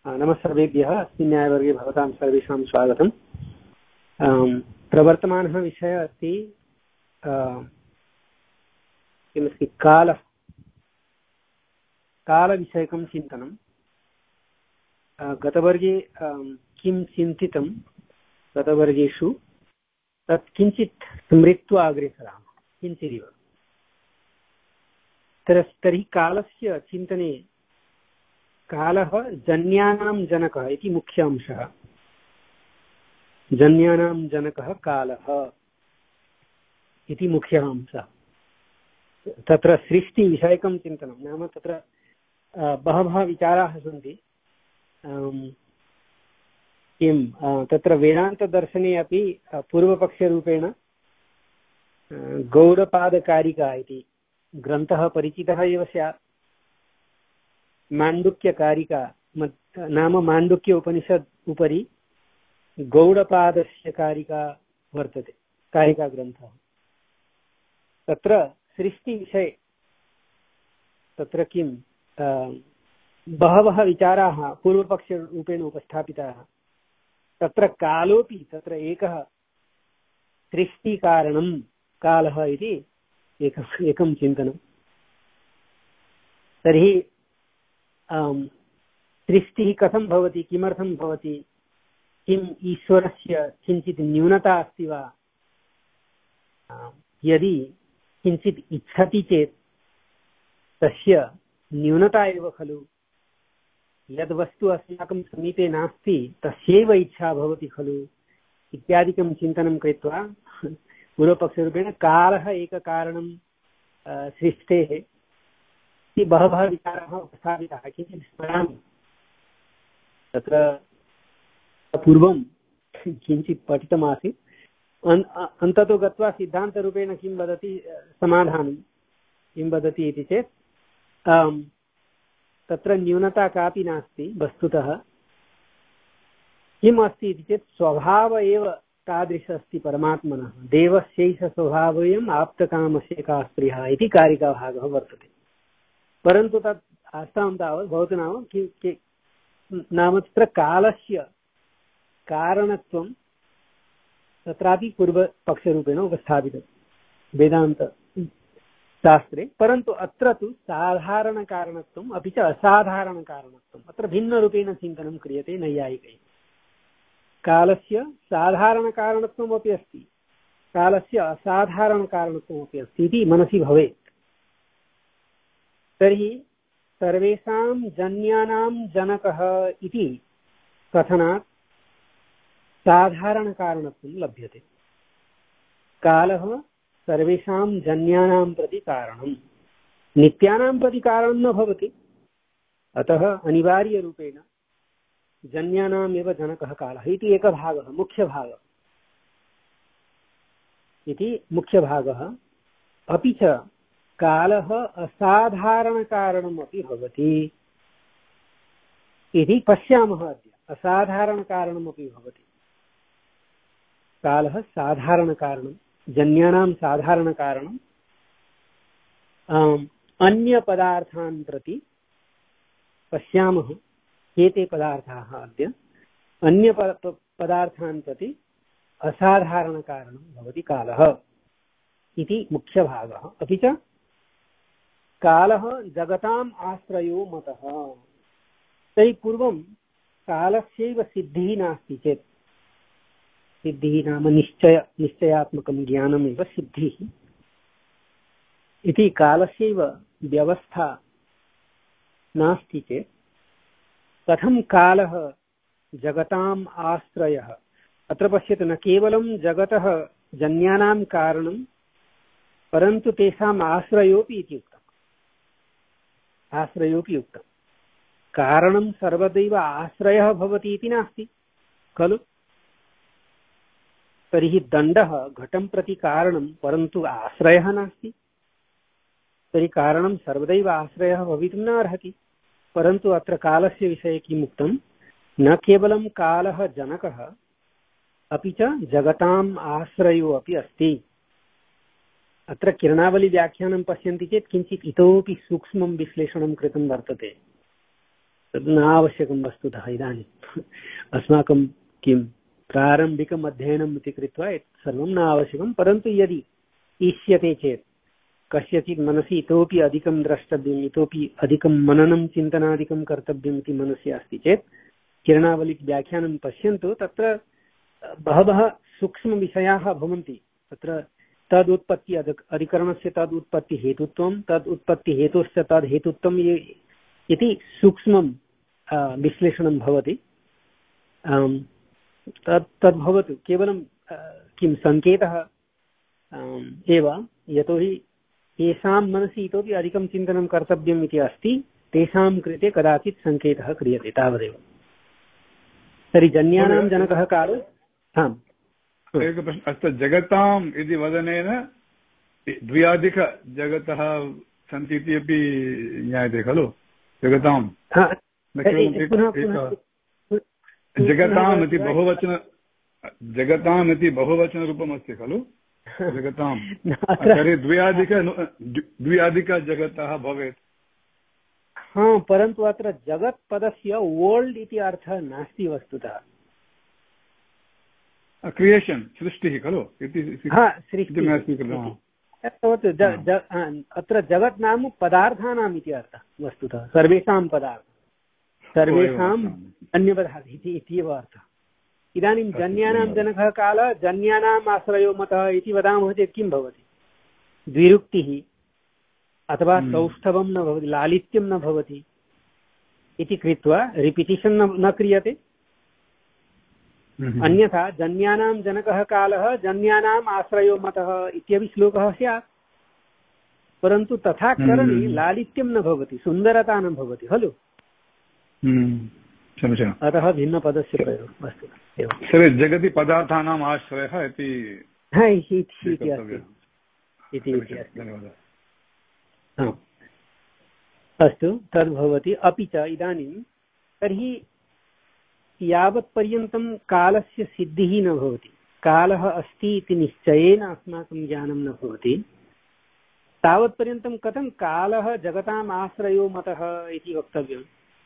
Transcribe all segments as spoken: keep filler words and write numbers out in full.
नमः सर्वेभ्यः। अस्मिन् न्यायवर्गे भवतां सर्वेषां स्वागतम्। प्रवर्तमानः विषयः अस्ति किमस्ति कालः कालविषयकं चिन्तनं। गतवर्गे किं चिन्तितं गतवर्गेषु तत् किञ्चित् स्मृत्वा अग्रे सरामः किञ्चिदिव। तर्हि कालस्य चिन्तने कालः जन्यानां जनकः इति मुख्य अंशः। जन्यानां जनकः कालः इति मुख्य अंशः। तत्र सृष्टिविषयकं चिन्तनं नाम तत्र बहवः विचाराः सन्ति। किं तत्र वेदान्तदर्शने अपि पूर्वपक्षरूपेण गौडपादकारिका इति ग्रन्थः परिचितः एव स्यात्। माण्डुक्यकारिका नाम माण्डुक्य उपनिषद् उपरि गौडपादस्य कारिका वर्तते, कारिका ग्रन्थः। तत्र सृष्टिविषये तत्र किं बहवः विचाराः पूर्वपक्षरूपेण उपस्थापिताः। तत्र कालोपि तत्र एकः सृष्टिकारणं कालः इति एकम् एकं चिन्तनं। तर्हि सृष्टिः कथं भवति, किमर्थं भवति, किम् ईश्वरस्य किञ्चित् न्यूनता अस्ति वा, यदि किञ्चित् इच्छति चेत् तस्य न्यूनता एव खलु, यद्वस्तु अस्माकं समीपे नास्ति तस्यैव इच्छा भवति खलु इत्यादिकं चिन्तनं कृत्वा पूर्वपक्षरूपेण कालः एककारणं सृष्टेः इति बहवः विचाराः उपस्थापिताः। किञ्चित् स्मरामि। तत्र पूर्वं किञ्चित् पठितमासीत्। अन्ततो गत्वा सिद्धान्तरूपेण किं वदति समाधानं किं वदति इति चेत् तत्र न्यूनता कापि नास्ति। वस्तुतः किम् अस्ति इति चेत् स्वभाव एव तादृश अस्ति परमात्मनः। देवस्यैष स्वभावोऽयम् आप्तकामस्य का स्पृहा इति कारिकाभागः वर्तते। परन्तु तत् आस्तां तावत् भवतु नाम कि नाम तत्र कालस्य कारणत्वं तत्रापि पूर्वपक्षरूपेण उपस्थापितं वेदान्तशास्त्रे। परन्तु अत्र तु साधारणकारणत्वम् अपि च असाधारणकारणत्वम् अत्र भिन्नरूपेण चिन्तनं क्रियते नैयायिकैः। कालस्य साधारणकारणत्वमपि अस्ति, कालस्य असाधारणकारणत्वमपि अस्ति इति मनसि भवेत्। तर्हि सर्वेषां जन्यानां जनकः इति कथनात् साधारणकारणत्वं लभ्यते। कालः सर्वेषां जन्यानां प्रति कारणं, नित्यानां प्रति कारणं न भवति। अतः अनिवार्यरूपेण जन्यानाम् एव जनकः कालः इति एकः भागः, मुख्यभागः इति मुख्यभागः। अपि च कालः असाधारणकारणमपि भवति इति पश्यामः अद्य। असाधारणकारणमपि भवति। कालः साधारणकारणं, जन्यानां साधारणकारणम् अन्यपदार्थान् प्रति पश्यामः। के ते पदार्थाः अद्य अन्यपदार्थान् प्रति असाधारणकारणं भवति कालः इति मुख्यभागः। अपि च कालः जगताम् आश्रयो मतः। तैः पूर्वं कालस्यैव सिद्धिः नास्ति चेत्, सिद्धिः नाम निश्चय निश्चयात्मकं ज्ञानमेव सिद्धिः इति कालस्यैव व्यवस्था नास्ति चेत् कथं कालः जगताम् आश्रयः। अत्र पश्यतु, न केवलं जगतः जन्यानां कारणं परन्तु तेषाम् आश्रयोऽपि इति उक्तम्। आश्रयोऽपि उक्तम्। कारणं सर्वदैव आश्रयः भवति इति नास्ति खलु। तर्हि दण्डः घटं प्रति कारणं परन्तु आश्रयः नास्ति। तर्हि कारणं सर्वदैव आश्रयः भवितुं न अर्हति। परन्तु अत्र कालस्य विषये किम् उक्तं, न केवलं कालः जनकः अपि च जगताम् आश्रयो अपि अस्ति। अत्र किरणावली व्याख्यानं पश्यन्ति चेत् किञ्चित् इतोपि सूक्ष्मं विश्लेषणं कृतं वर्तते। तद् न आवश्यकं वस्तुतः इदानीम् अस्माकं किं प्रारम्भिकम् अध्ययनम् इति कृत्वा सर्वं न आवश्यकं, परन्तु यदि इष्यते चेत् कस्यचित् मनसि इतोपि अधिकं द्रष्टव्यम्, इतोपि अधिकं मननं चिन्तनादिकं कर्तव्यम् इति मनसि अस्ति चेत् किरणावली व्याख्यानं पश्यन्तु। तत्र बहवः सूक्ष्मविषयाः भवन्ति। तत्र तदुत्पत्ति अधिकरणस्य तदुत्पत्ति हेतुत्वं, तद् उत्पत्ति हेतुश्च तद् हेतुत्वम् इति सूक्ष्मं विश्लेषणं भवति। तत् तद्भवतु केवलं किं सङ्केतः एव, यतोहि येषां मनसि इतोपि अधिकं चिन्तनं कर्तव्यम् इति अस्ति तेषां कृते कदाचित् सङ्केतः क्रियते, तावदेव। तर्हि जन्यानां जनकः कालो। आम्, एकः प्रश्नः अस्ति। जगताम् इति वदनेन द्व्याधिकजगतः सन्ति इति अपि ज्ञायते खलु? जगताम् जगताम् इति बहुवचन जगताम् इति बहुवचनरूपम् अस्ति खलु? जगताम् तर्हि द्व्याधिक द्व्याधिकजगतः भवेत्। हा, परन्तु अत्र जगत् पदस्य वर्ल्ड् इति अर्थः नास्ति वस्तुतः। क्रियेशन्, सृष्टिः खलु इति। अत्र जगत् नाम पदार्थानाम् इति अर्थः वस्तुतः, सर्वेषां पदार्थ सर्वेषाम् अन्यपदार्थ इति एव अर्थः। इदानीं जन्यानां जनकः कालः, जन्यानाम् आश्रयो मतः इति वदामः चेत् किं भवति? द्विरुक्तिः अथवा सौष्ठवं न भवति, लालित्यं न भवति इति कृत्वा रिपिटिशन् न क्रियते। अन्यथा जन्यानां जनकः कालः, जन्यानाम् आश्रयो मतः इत्यपि श्लोकः स्यात्, परन्तु तथा करणे लालित्यं न भवति, सुन्दरता न भवति खलु। अतः भिन्नपदस्य प्रयोगः अस्तु। जगति पदार्थानाम् आश्रयः इति अस्तु, तद्भवति। अपि च इदानीं तर्हि यावत्पर्यन्तं कालस्य सिद्धिः न भवति, कालः अस्ति इति निश्चयेन अस्माकं ज्ञानं न भवति, तावत्पर्यन्तं कथं कालः जगताम् आश्रयो मतः इति वक्तव्यम्?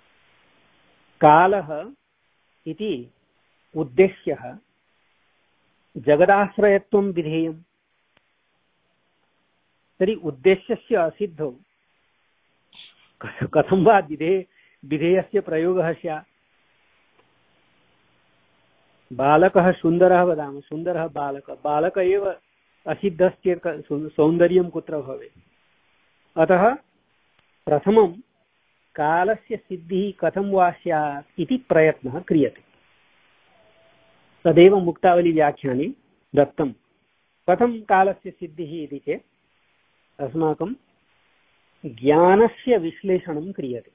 कालः इति उद्देश्यः जगदाश्रयत्वं विधेयम्। तर्हि उद्देश्यस्य असिद्धौ कथं वा विधे विधेयस्य प्रयोगः स्यात्? बालकः सुन्दरः वदामः, सुन्दरः बालकः, बालक एव असिद्धश्चेत् सौन्दर्यं कुत्र भवेत्? अतः प्रथमं कालस्य सिद्धिः कथं वा स्यात् इति प्रयत्नः क्रियते। तदेव मुक्तावली व्याख्याने दत्तं। कथं कालस्य सिद्धिः इति चेत् अस्माकं ज्ञानस्य विश्लेषणं क्रियते।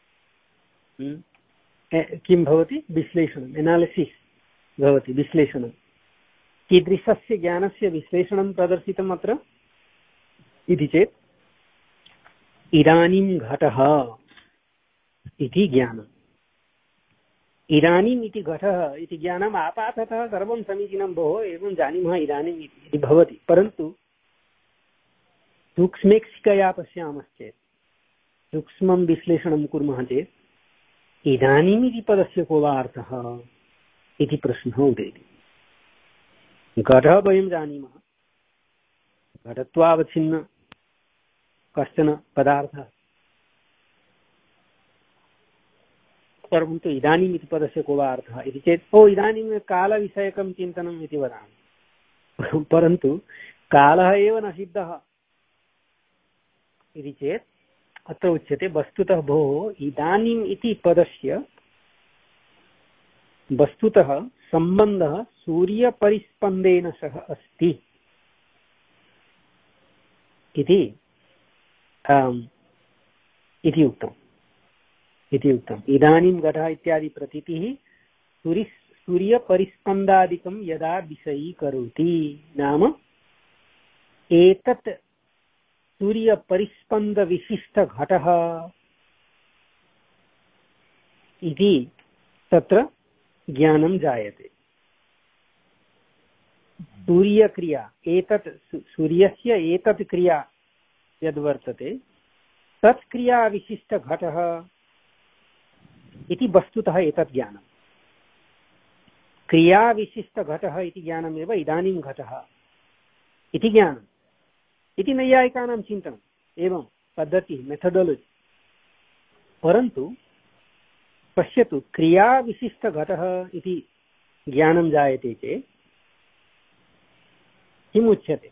किं भवति? विश्लेषणम्, एनालिसिस् भवति, विश्लेषणं। कीदृशस्य ज्ञानस्य विश्लेषणं प्रदर्शितम् अत्र इति चेत्, इदानीं घटः इति ज्ञानम्। इदानीम् इति घटः इति ज्ञानम् आपाततः सर्वं समीचीनं, भोः एवं जानीमः इदानीम् इति भवति, परन्तु सूक्ष्मेक्षिकया पश्यामश्चेत्, सूक्ष्मं विश्लेषणं कुर्मः चेत् इदानीम् इति पदस्य को वा अर्थः इति प्रश्नः उदेति। घटः वयं जानीमः, घटत्वावच्छिन्न कश्चन पदार्थः, परन्तु इदानीम् इति पदस्य को वा अर्थः इति चेत् ओ इदानीं कालविषयकं चिन्तनम् इति वदामि, परन्तु कालः एव न सिद्धः इति चेत् अत्र उच्यते वस्तुतः भोः इदानीम् इति पदस्य वस्तुतः सम्बन्धः सूर्यपरिस्पन्देन सह अस्ति इति इति उक्तम् इति उक्तम्। इदानीं घटः इत्यादि प्रतीतिः सूर्य सूर्यपरिस्पन्दादिकं यदा विषयीकरोति, नाम एतत् सूर्यपरिस्पन्दविशिष्टघटः इति तत्र ज्ञानं जायते। सूर्यक्रिया, एतत् सूर्यस्य एतत् क्रिया यद्वर्तते तत् क्रिया विशिष्टघटः इति वस्तुतः एतत् ज्ञानं। क्रियाविशिष्टघटः इति ज्ञानमेव इदानीं घटः इति ज्ञानम् इति नैयायिकानां चिन्तनम्। एवं पद्धतिः, मेथडोलॉजी। परन्तु पश्यतु, क्रियाविशिष्टघटः इति ज्ञानं जायते चेत् किम् उच्यते?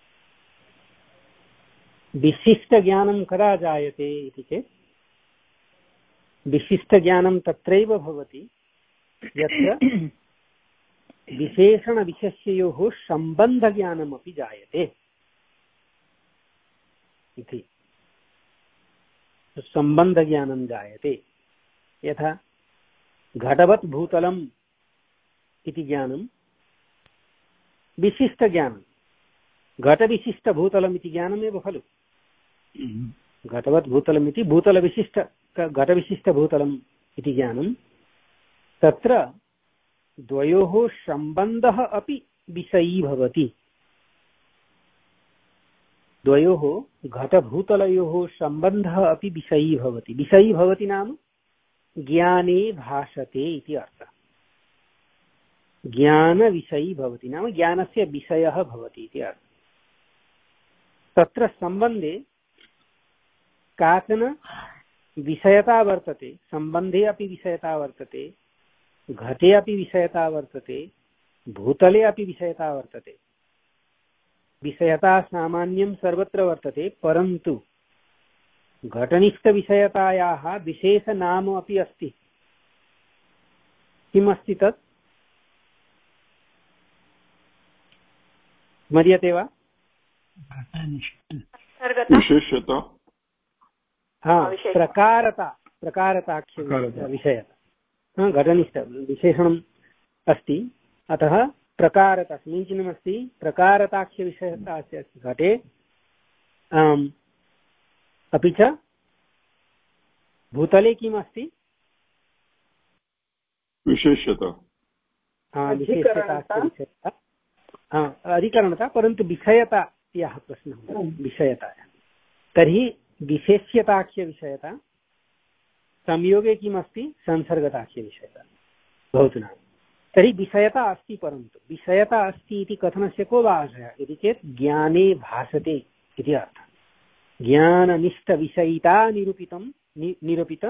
विशिष्टज्ञानं कदा जायते इति चेत् विशिष्टज्ञानं तत्रैव भवति यत्र विशेषणविशेष्ययोः सम्बन्धज्ञानमपि जायते इति। सम्बन्धज्ञानं जायते। यथा घटवत् भूतलम् इति ज्ञानं विशिष्टज्ञानं, घटविशिष्टभूतलम् इति ज्ञानमेव खलु। घटवत् भूतलम् इति भूतलविशिष्ट घटविशिष्टभूतलम् इति ज्ञानं, तत्र द्वयोः सम्बन्धः अपि विषयी भवति। द्वयोः घटभूतलयोः सम्बन्धः अपि विषयी भवति। विषयी भवति नाम ज्ञाने भासते इति अर्थः। ज्ञानविषयी भवति नाम ज्ञानस्य विषयः भवति इति अर्थः। तत्र सम्बन्धे काचन विषयता वर्तते, सम्बन्धे अपि विषयता वर्तते, घटे अपि विषयता वर्तते, भूतले अपि विषयता वर्तते। विषयता सामान्यं सर्वत्र वर्तते, परन्तु घटनिष्ठविषयतायाः विशेषनाम अपि अस्ति। किम् अस्ति तत्? स्मर्यते वा? विशेषता। हाँ, प्रकारता, प्रकारताख्य विषयता। घटनिष्ठ विशेषणम् अस्ति, अतः प्रकारता समीचीनमस्ति। प्रकारताख्य विषयता अस्ति घटे। अपि च भूतले किम् अस्ति? विशेषता। विशेषता, अधिकरणता, परन्तु विषयता यः प्रश्नः विषयतायाः। तर्हि विशेष्यताख्य विषयता, संयोगे किम् अस्ति? संसर्गताख्य विषयता भवतु नाम। तर्हि विषयता अस्ति, परन्तु विषयता अस्ति इति कथनस्य को वा आशयः इति चेत् ज्ञाने भासते इति अर्थः। ज्ञाननिष्ठविषयिता निरूपितं निरूपित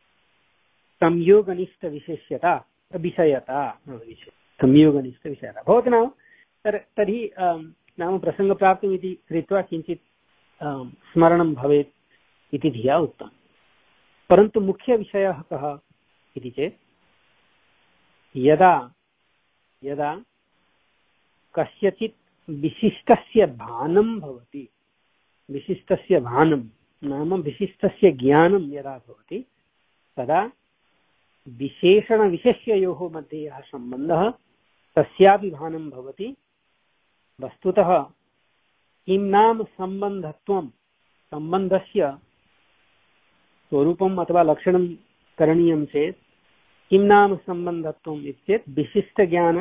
संयोगनिष्ठविशेष्यता विषयता संयोगनिष्ठविषयता भवतु नाम। तर्हि नाम प्रसङ्गप्राप्तिम् इति कृत्वा किञ्चित् स्मरणं भवेत् इति धिया उक्तम्। परन्तु मुख्यविषयः कः इति चेत् यदा यदा कस्यचित् विशिष्टस्य भानं भवति, विशिष्टस्य भानं नाम विशिष्टस्य ज्ञानं यदा भवति, तदा विशेषणविशेष्ययोः मध्ये यः सम्बन्धः तस्यापि भानं भवति। वस्तुतः किं नाम सम्बन्धत्वं, सम्बन्धस्य स्वरूपम् अथवा लक्षणं करणीयं चेत् किं नाम सम्बन्धत्वम् इति चेत् विशिष्टज्ञान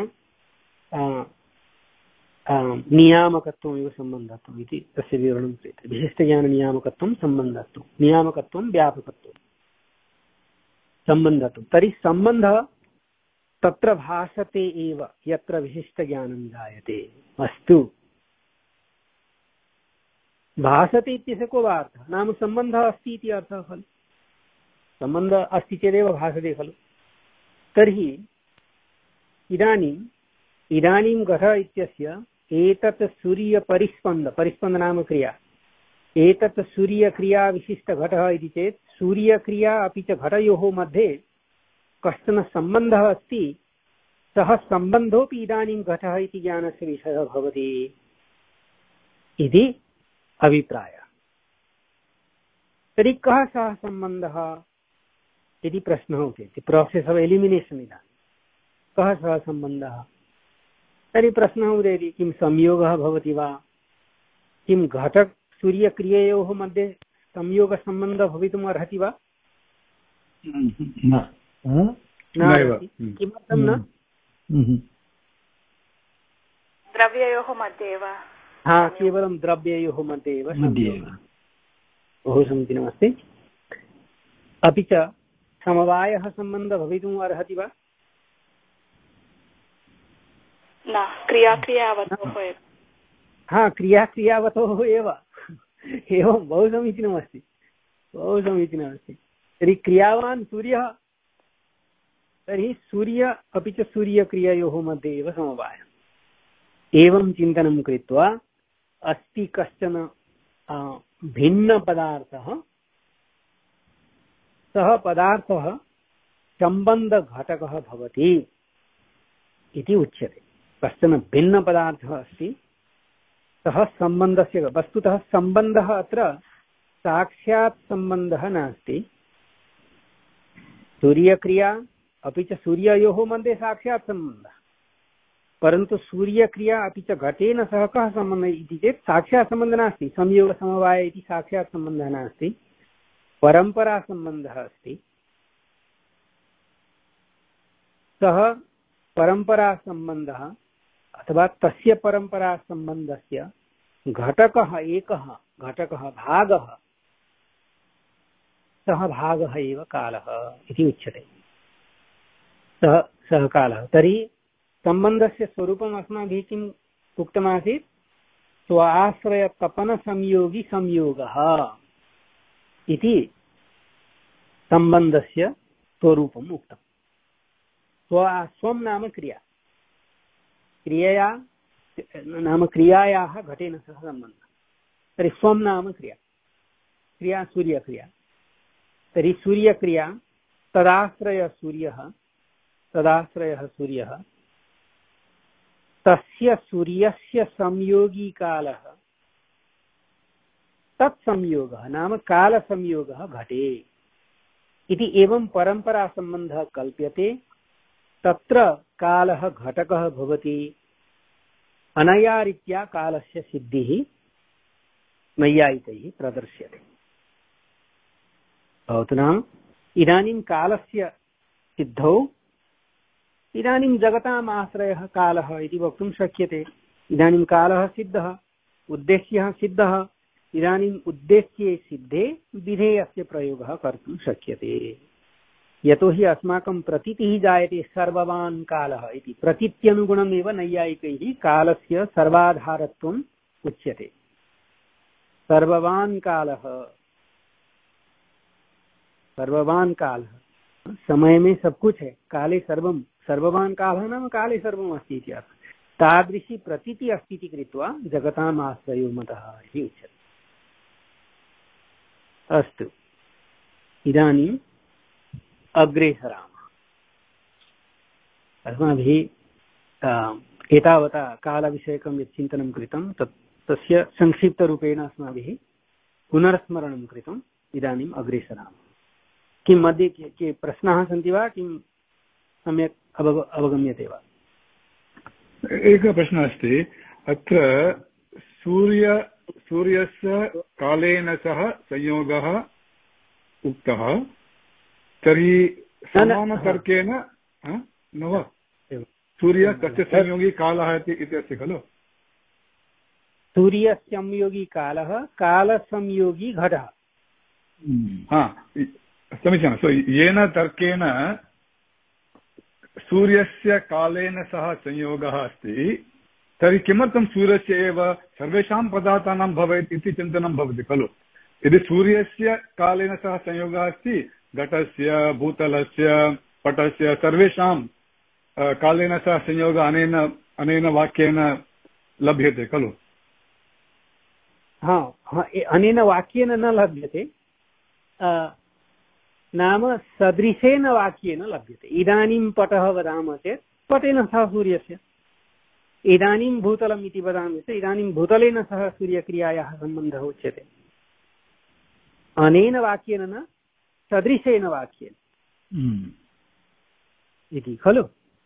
नियामकत्वमेव सम्बन्धत्वम् इति तस्य विवरणं क्रियते। विशिष्टज्ञाननियामकत्वं सम्बन्धत्वं, नियामकत्वं व्यापकत्वं, सम्बन्धत्वं। तर्हि सम्बन्धः तत्र भासते एव यत्र विशिष्टज्ञानं जायते। अस्तु, भासते इत्यस्य को वा अर्थः? नाम सम्बन्धः अस्ति इति अर्थः खलु। सम्बन्धः अस्ति चेदेव भासते खलु। तर्हि इदानीम् इदानीं घट इत्यस्य एतत् सूर्यपरिस्पन्द, परिस्पन्द नाम क्रिया, एतत् सूर्यक्रियाविशिष्टघटः इति चेत् सूर्यक्रिया अपि च घटयोः मध्ये कश्चन सम्बन्धः अस्ति। सः सम्बन्धोऽपि इदानीं घटः इति ज्ञानस्य विषयः भवति इति अभिप्रायः। तर्हि कः सः सम्बन्धः इति प्रश्नः उदेति। Process of elimination. इदानीं कः सः सम्बन्धः? तर्हि प्रश्नः उदेति, किं संयोगः भवति वा? किं घट सूर्यक्रिययोः मध्ये संयोगसम्बन्धः भवितुम् अर्हति वा? न। किमर्थं न? द्रव्ययोः मध्ये एव। हा, केवलं द्रव्ययोः मध्ये एव। बहु समीचीनमस्ति। अपि च समवायः सम्बन्धः भवितुम् अर्हति वा? न, क्रियाक्रियावतोः एव। हा, क्रियाक्रियावतोः एव। एवं बहु समीचीनमस्ति, बहु समीचीनमस्ति। तर्हि क्रियावान् सूर्यः, तर्हि सूर्य अपि च सूर्यक्रिययोः मध्ये एव समवायः। एवं चिन्तनं कृत्वा अस्ति कश्चन भिन्नपदार्थः, सः पदार्थः सम्बन्धघटकः भवति इति उच्यते। कश्चन भिन्नपदार्थः अस्ति, सः सम्बन्धस्य, वस्तुतः सम्बन्धः अत्र साक्षात् सम्बन्धः नास्ति। सूर्यक्रिया अपि च सूर्ययोः मध्ये साक्षात् सम्बन्धः, परन्तु सूर्यक्रिया अपि च घटेन सह कः सम्बन्धः इति चेत् साक्षात् सम्बन्धः नास्ति। संयोगसमवाय इति साक्षात् सम्बन्धः नास्ति, परम्परासम्बन्धः अस्ति। सः परम्परासम्बन्धः अथवा तस्य परम्परासम्बन्धस्य घटकः एकः, घटकः भागः, सः भागः एव कालः इति उच्यते। सः सः कालः। तर्हि सम्बन्धस्य स्वरूपम् अस्माभिः किम् उक्तमासीत्? स्वाश्रयतपनसंयोगी संयोगः इति सम्बन्धस्य स्वरूपम् उक्तम्। स्व स्वं नाम क्रिया, क्रियया नाम क्रियायाः घटेन सह सम्बन्धः। तर्हि स्वं नाम क्रिया, क्रिया सूर्यक्रिया। तर्हि सूर्यक्रिया तदाश्रयः सूर्यः, तदाश्रयः सूर्यः, तस्य सूर्यस्य संयोगी कालः, तत्संयोगः नाम कालसंयोगः घटे इति एवं परम्परासम्बन्धः कल्प्यते। तत्र कालः घटकः भवति। अनया रीत्या कालस्य सिद्धिः नैयायिकैः प्रदर्श्यते। भवतु नाम इदानीं कालस्य सिद्धौ इदानीं जगताम् आश्रयः कालः इति वक्तुं शक्यते। इदानीं कालः सिद्धः, उद्देश्यः सिद्धः। इदानीम् उद्देश्ये सिद्धे विधेयस्य प्रयोगः कर्तुं शक्यते। यतोहि अस्माकं प्रतीतिः जायते सर्ववान् कालः इति। प्रतीत्यनुगुणमेव नैयायिकैः कालस्य सर्वाधारत्वम् उच्यते। सर्ववान् कालः, सर्ववान् कालः, समय में सब कुछ है, काले सर्वम, सर्ववान् कालः नाम काले सर्वम् अस्ति इति अर्थः। तादृशी प्रतीति अस्ति इति कृत्वा जगताम् आश्रयो मतः इति उच्यते। अस्तु, इदानीम् अग्रे सरामः। अस्माभिः एतावता कालविषयकं यत् चिन्तनं कृतं तत् तस्य संक्षिप्तरूपेण अस्माभिः पुनर्स्मरणं कृतम्। इदानीम् अग्रे सरामः। किं मध्ये के, के प्रश्नाः सन्ति वा? किं सम्यक् अवग अवगम्यते वा? एकः प्रश्नः अस्ति। अत्र सूर्य सूर्यस्य कालेन सह संयोगः उक्तः, तर्हि समानतर्केण न वा? सूर्य तस्य संयोगी कालः इति अस्ति खलु? सूर्यसंयोगी कालः, कालसंयोगी घटः। हा, समीचीनं। सो येन तर्केण सूर्यस्य कालेन सह संयोगः अस्ति, तर्हि किमर्थं सूर्यस्य एव सर्वेषां पदार्थानां भवेत् इति चिन्तनं भवति खलु? यदि सूर्यस्य कालेन सह संयोगः अस्ति, घटस्य, भूतलस्य, पटस्य सर्वेषां कालेन सह संयोगः अनेन अनेन वाक्येन लभ्यते खलु? हा, अनेन वाक्येन न लभ्यते, नाम सदृशेन वाक्येन लभ्यते। इदानीं पटः वदामः चेत् पटेन सह सूर्यस्य, इदानीं भूतलम् इति वदामः चेत् इदानीं भूतलेन सह सूर्यक्रियायाः सम्बन्धः उच्यते। अनेन वाक्येन न, सदृशेन वाक्येन इति खलु?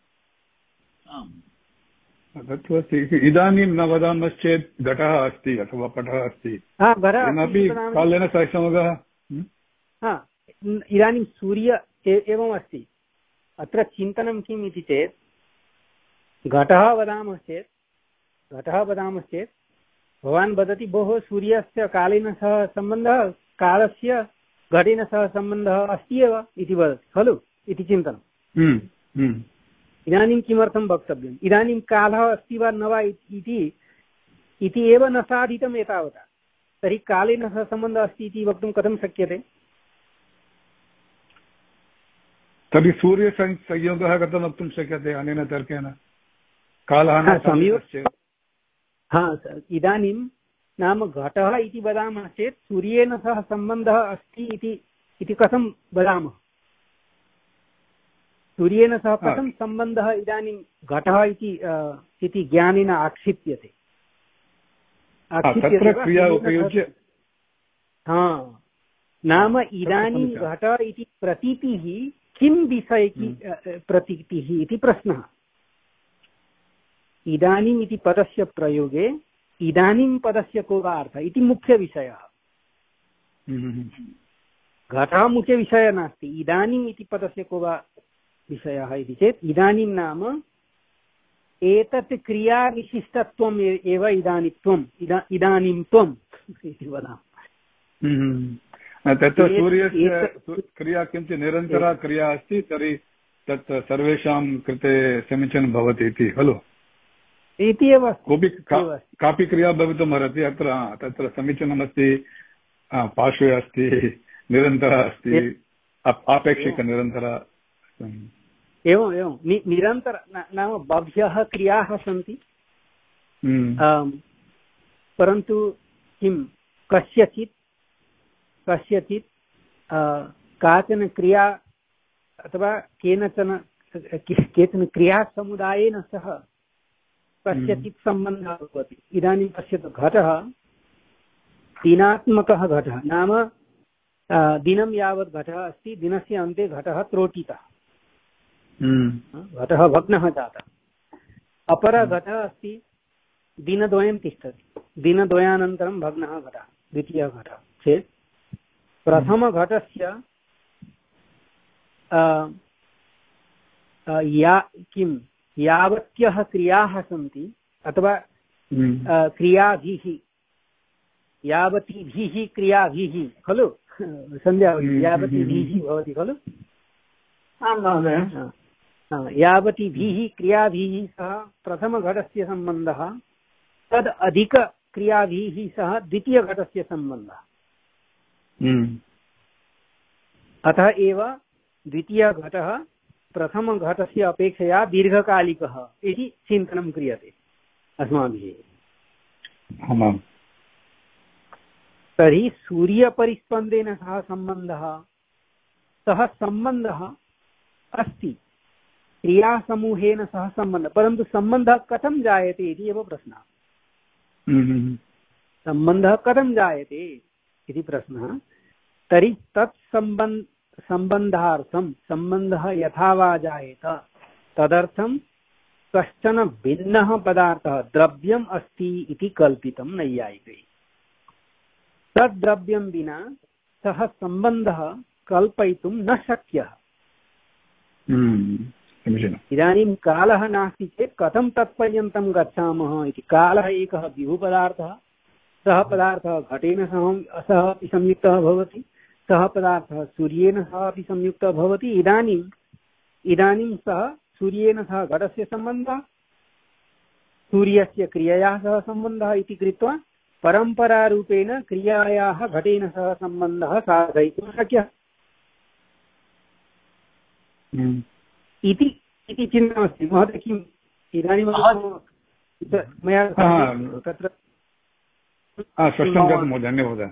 तत्तु अस्ति। इदानीं न वदामश्चेत् घटः अस्ति अथवा पटः अस्ति, किमपि कालेन सह संयोगः। हा, इदानीं सूर्य एवम् अस्ति। अत्र चिन्तनं किम् इति चेत्, घटः वदामः चेत् घटः वदामः चेत् भवान् वदति भोः सूर्यस्य कालेन सह सम्बन्धः, कालस्य घटेन सह सम्बन्धः अस्ति एव इति वदति खलु इति चिन्तनम्। इदानीं किमर्थं वक्तव्यम्? इदानीं कालः अस्ति वा न वा इति इति एव न साधितम् एतावता। तर्हि कालेन सह सम्बन्धः अस्ति इति वक्तुं कथं शक्यते? तर्हि सूर्यसंयोगः कथं वक्तुं शक्यते अनेन तर्केण? कालः न संयोगः। हा, इदानीं नाम घटः इति वदामः चेत् सूर्येण सह सम्बन्धः अस्ति इति इति कथं वदामः? सूर्येण सह कथं सम्बन्धः इदानीं घटः इति इति ज्ञानेन आक्षिप्यते? आक्षिप्यते हा, नाम इदानीं घट इति प्रतीतिः किं विषयकी प्रतीतिः इति प्रश्नः। इदानीम् इति पदस्य प्रयोगे इदानीं पदस्य को वा अर्थः इति मुख्यविषयः। घटः मुख्यविषयः नास्ति, इदानीम् इति पदस्य को वा विषयः इति चेत् इदानीं नाम एतत् क्रियाविशिष्टत्वम् एव इदानीत्वम् इदा इदानीं त्वम् इति वदामः। तत्र सूर्यस्य क्रिया किञ्चित् निरन्तरा क्रिया अस्ति, तर्हि तत् सर्वेषां कृते समीचीनं भवति इति खलु इति एव। कोऽपि कापि क्रिया भवितुम् अर्हति, अत्र तत्र समीचीनमस्ति, पार्श्वे अस्ति, निरन्तरा अस्ति, आपेक्षिकनिरन्तरा। एवम् एवं नि निरन्तर नाम बह्व्यः क्रियाः सन्ति, परन्तु किं कस्यचित् कस्यचित् काचन क्रिया अथवा केनचन केचन क्रियासमुदायेन सह कस्यचित् सम्बन्धः भवति। इदानीं पश्यतु, घटः दिनात्मकः घटः, नाम दिनं यावत् घटः अस्ति, दिनस्य अन्ते घटः त्रोटितः, घटः भग्नः जातः। अपरः घटः अस्ति, दिनद्वयं तिष्ठति, दिनद्वयानन्तरं भग्नः घटः, द्वितीयः घटः चेत् प्रथमघटस्य या किं यावत्यः क्रियाः सन्ति अथवा क्रियाभिः यावतीभिः क्रियाभिः खलु सन्ध्या यावतीभिः भवति खलु। आं महोदय। यावतीभिः क्रियाभिः सह प्रथमघटस्य सम्बन्धः, तद् अधिकक्रियाभिः सह द्वितीयघटस्य सम्बन्धः। अतः एव द्वितीयघटः प्रथमघटस्य अपेक्षया दीर्घकालिकः इति चिन्तनं क्रियते अस्माभिः। तर्हि सूर्यपरिस्पन्देन सह सम्बन्धः सः सम्बन्धः अस्ति, क्रियासमूहेन सह सम्बन्धः, परन्तु सम्बन्धः कथं जायते इति एव प्रश्नः। सम्बन्धः कथं जायते इति प्रश्नः। तर्हि तत् सम्बन्ध सम्बन्धार्थं सम्बन्धः यथा वा जायेत तदर्थं कश्चन भिन्नः पदार्थः द्रव्यम् अस्ति इति कल्पितं नैयायिकैः। तद् द्रव्यं विना सः सम्बन्धः कल्पयितुं न शक्यः। इदानीं कालः नास्ति चेत् कथं तत्पर्यन्तं गच्छामः इति। कालः एकः विभुपदार्थः, सः पदार्थः घटेन सह सह अपि संयुक्तः भवति, सः पदार्थः सूर्येण सह अपि संयुक्तः भवति। इदानीम् इदानीं सः सूर्येण सह घटस्य सम्बन्धः, सूर्यस्य क्रियया सह सम्बन्धः इति कृत्वा परम्परारूपेण क्रियायाः घटेन सह सम्बन्धः साधयितुं शक्यः इति इति चिन्तनमस्ति महोदय। किम् इदानीं मया तत्र स्पष्टं जातं महोदय, धन्यवादः।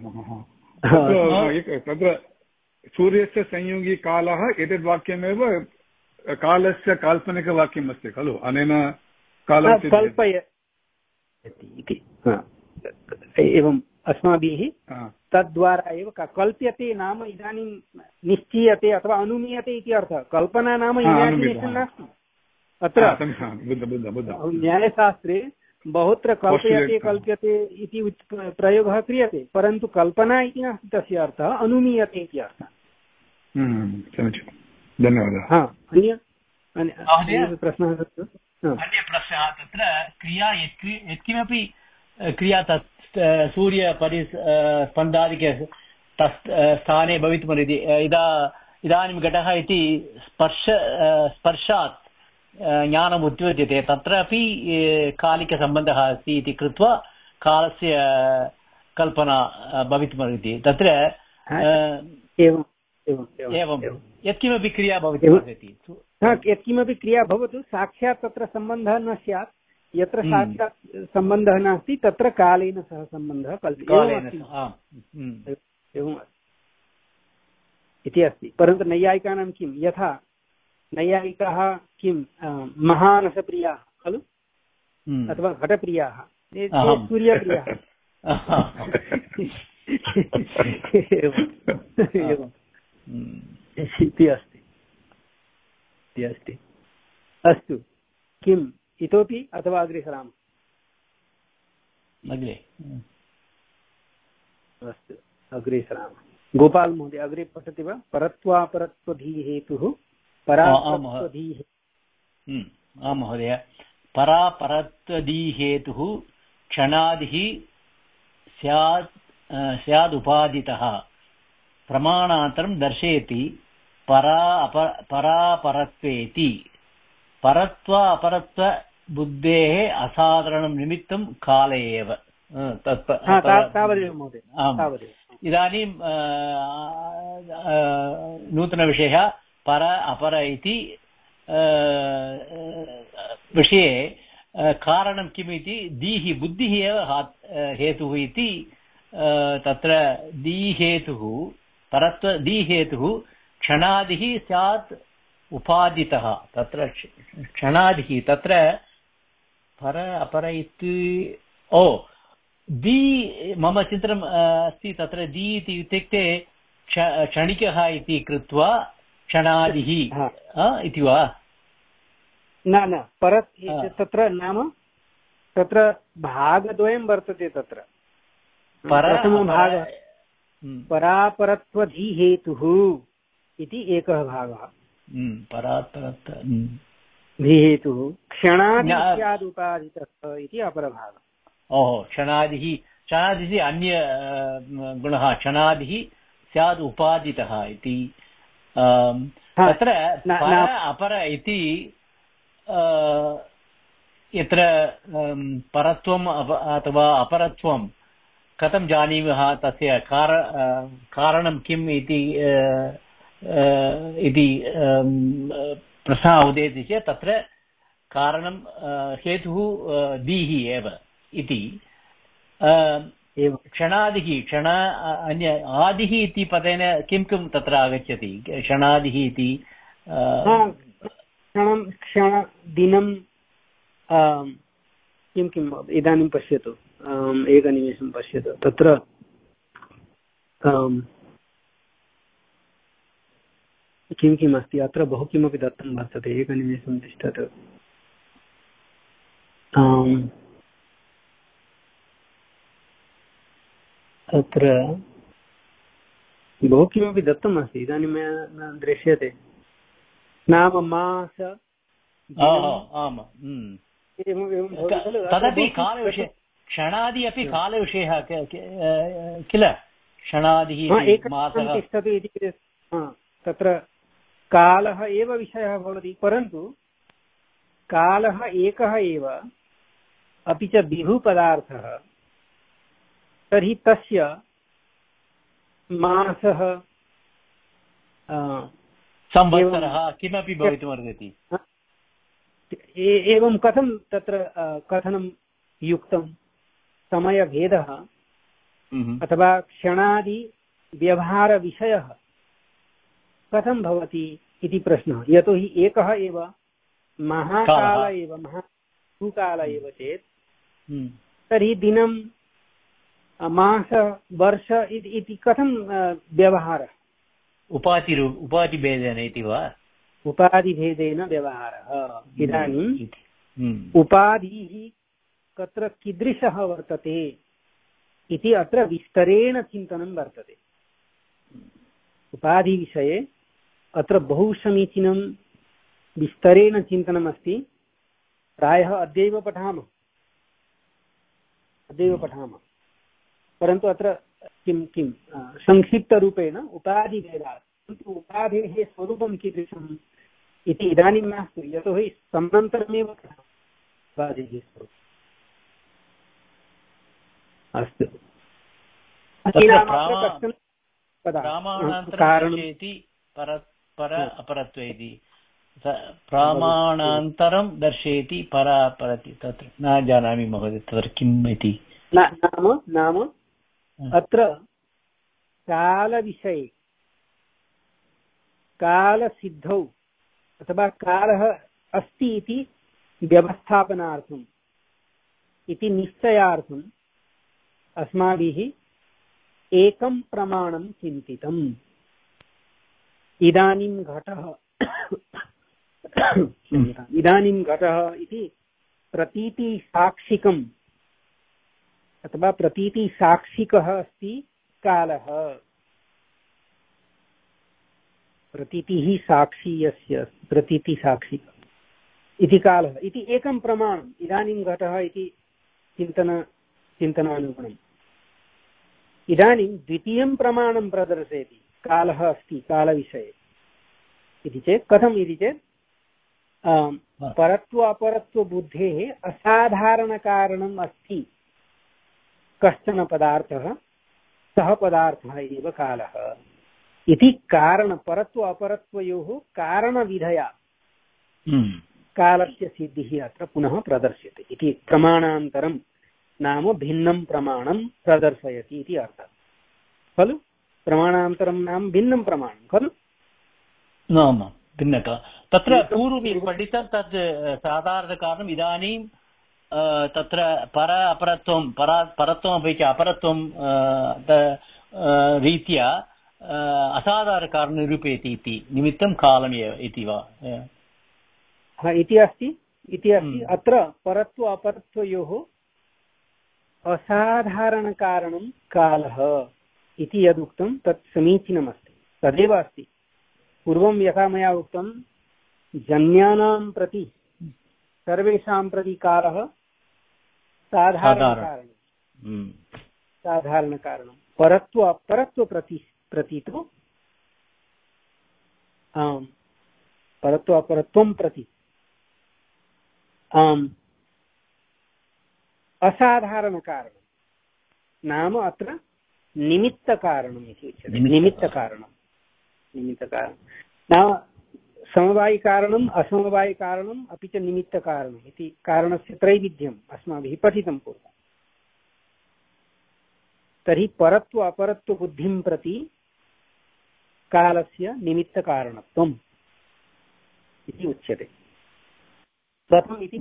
तत्र सूर्यस्य संयोगी कालः एतद् वाक्यमेव कालस्य काल्पनिकवाक्यम् अस्ति खलु, अनेन कालं कल्पयति इति। एवम् अस्माभिः तद्वारा एव कल्प्यते, नाम इदानीं निश्चीयते अथवा अनुमीयते इति अर्थः। कल्पना नाम इमेजिनेशन् नास्ति। अत्र न्यायशास्त्रे बहुत्र कल्पयते कल्प्यते इति प्रयोगः क्रियते, परन्तु कल्पना इति नास्ति तस्य अर्थः, अनुमीयते इति अर्थः। समीचीनं, धन्यवादः। हा, अन्य प्रश्नः? अन्य प्रश्नः तत्र क्रिया यत्किमपि क्रिया तत् सूर्यपरिस्पन्दादिक तस् स्थाने भवितुमर्हति। इदा इदानीं घटः इति स्पर्श स्पर्शात् ज्ञानम् उत्पद्यते, तत्रापि कालिकसम्बन्धः अस्ति इति कृत्वा कालस्य कल्पना भवितुमर्हति। तत्र एवं यत्किमपि क्रिया भवितुमर्हति, यत्किमपि क्रिया भवतु, साक्षात् तत्र सम्बन्धः न स्यात्। यत्र साक्षात् सम्बन्धः नास्ति तत्र कालेन सह सम्बन्धः कल्प्यते इति अस्ति। परन्तु नैयायिकानां किं, यथा नैयायिकाः किं महानसप्रियाः खलु अथवा घटप्रियाः, सूर्यप्रियाः इति अस्ति इति अस्ति। अस्तु, किम् इतोपि अथवा अग्रे सरामः? अग्रे अस्तु, अग्रे सरामः। गोपाल महोदय अग्रे पठति वा? परत्वापरत्वधीहेतुः परापरत्वधीः। आम् महोदय, परापरत्वधीहेतुः क्षणादिः स्यात् स्यादुपादितः प्रमाणान्तरं दर्शयति परा अप परापरत्वेति। परत्व अपरत्व बुद्धेः असाधारणं निमित्तं काले एव। तावदेव महोदय। इदानीं नूतनविषयः पर अपर इति विषये कारणं किम् इति, दीहि बुद्धिः एव हेतुः इति। तत्र दीहेतुः परत्व दीहेतुः क्षणादिः स्यात् उपादितः। तत्र क्षणादिः तत्र पर अपर इति ओ दी मम चिन्तनम् अस्ति। तत्र दी इति इत्युक्ते क्षणिकः इति कृत्वा क्षणादिः इति वा? न न, परत् तत्र नाम तत्र भागद्वयं वर्तते। तत्र प्रथमभागः परापरत्वधीहेतुः इति एकः भागः। धीहेतुः क्षणादिः स्यादुपादितः इति अपरभागः। ओहो, क्षणादिः क्षणादिः अन्य गुणः, क्षणादिः स्याद् उपादितः इति। तत्र पर अपर इति यत्र परत्वम् अथवा अपरत्वं कथं जानीमः, तस्य कार कारणं किम् इति इति प्रश्नः उदेति चेत् तत्र कारणं हेतुः दीः एव इति। क्षणादिः क्षण अन्य आदिः इति पदेन किं किं तत्र आगच्छति? क्षणादिः इति क्षणं क्षण दिनं किं किम् इदानीं पश्यतु, एकनिमेषं पश्यतु। तत्र किं किम् अस्ति, अत्र बहु किमपि दत्तं वर्तते। एकनिमेषं तिष्ठतु। अत्र बहु किमपि दत्तम् अस्ति, इदानीं मया न दृश्यते। नाम मास तदपि कालविषयः, क्षणादि अपि कालविषयः किल? क्षणादिः तिष्ठतु इति तत्र कालः एव विषयः भवति, परन्तु कालः एकः एव अपि च विभुपदार्थः, तर्हि तस्य मासः संवत्सरः किमपि भवितुमर्हति। एवं कथं तत्र कथनं युक्तं? समयभेदः अथवा क्षणादि व्यवहारविषयः कथं भवति इति प्रश्नः। यतोहि एकः एव महाकाल एव महाकाल एव चेत् तर्हि दिनं मास वर्ष इति कथं व्यवहारः? उपाधि उपाधिभेदेन इति वा? उपाधिभेदेन व्यवहारः। इदानीम् उपाधिः तत्र कीदृशः वर्तते इति अत्र विस्तरेण चिन्तनं वर्तते। उपाधिविषये अत्र बहु समीचीनं विस्तरेण चिन्तनमस्ति। प्रायः अद्यैव पठामः अद्यैव पठामः परन्तु अत्र किं किं संक्षिप्तरूपेण उपाधिभेदात्, किन्तु उपाधेः स्वरूपं कीदृशम् इति इदानीं नास्ति, यतोहि समनन्तरमेव उपाधिः स्वरूपम्। अस्तु, पर अपरत्व इति प्रामाणान्तरं दर्शयति परापरति, तत्र न जानामि महोदय तत्र किम् इति। नाम नाम अत्र कालविषये कालसिद्धौ अथवा कालः अस्ति इति व्यवस्थापनार्थम् इति निश्चयार्थम् अस्माभिः एकं प्रमाणं चिन्तितम्। इदानीं घटः इदानीं घटः इति प्रतीतिसाक्षिकम् अथवा प्रतीतिसाक्षिकः अस्ति कालः। प्रतीतिः साक्षी यस्य प्रतीतिसाक्षिक इति कालः इति एकं प्रमाणम्। इदानीं घटः इति चिन्तन चिन्तनानुगुणम्। इदानीं द्वितीयं प्रमाणं प्रदर्शयति कालः अस्ति कालविषये इति चेत् कथम् इति चेत् परत्व अपरत्वबुद्धेः असाधारणकारणम् अस्ति कश्चन पदार्थः, सः पदार्थः एव कालः इति कारण परत्व अपरत्वयोः कारणविधया कालस्य सिद्धिः अत्र पुनः प्रदर्श्यते इति प्रमाणान्तरं नाम भिन्नं प्रमाणं प्रदर्शयति इति अर्थः खलु। प्रमाणान्तरं नाम भिन्नं प्रमाणं खलु। नाम भिन्नता तत्र पूर्वं पठितं तत् साधारणकारणम्। इदानीं तत्र पर अपरत्वं परा परत्वमपि च अपरत्वं रीत्या असाधारणकारणं निरूपयति इति निमित्तं कालमेव इति वा इति अस्ति इति अस्ति। अत्र परत्व अपरत्वयोः असाधारणकारणं कालः इति यदुक्तं तत् समीचीनमस्ति, तदेव अस्ति। पूर्वं यथा मया उक्तं जन्यानां प्रति सर्वेषां प्रति कालः साधारणकारणं साधारणकारणं परत्व अपरत्व प्रति प्रति तु आम् परत्व अपरत्वं प्रति आम् असाधारणकारणं नाम अत्र निमित्तकारणम् इति उच्यते। निमित्तकारणं निमित्तकारणं नाम समवायिकारणम् असमवायिकारणम् अपि च निमित्तकारणम् इति कारणस्य त्रैविध्यम् अस्माभिः पठितं पूर्वं। तर्हि परत्व अपरत्वबुद्धिं प्रति कालस्य निमित्तकारणत्वम् इति उच्यते। प्रथमम् इति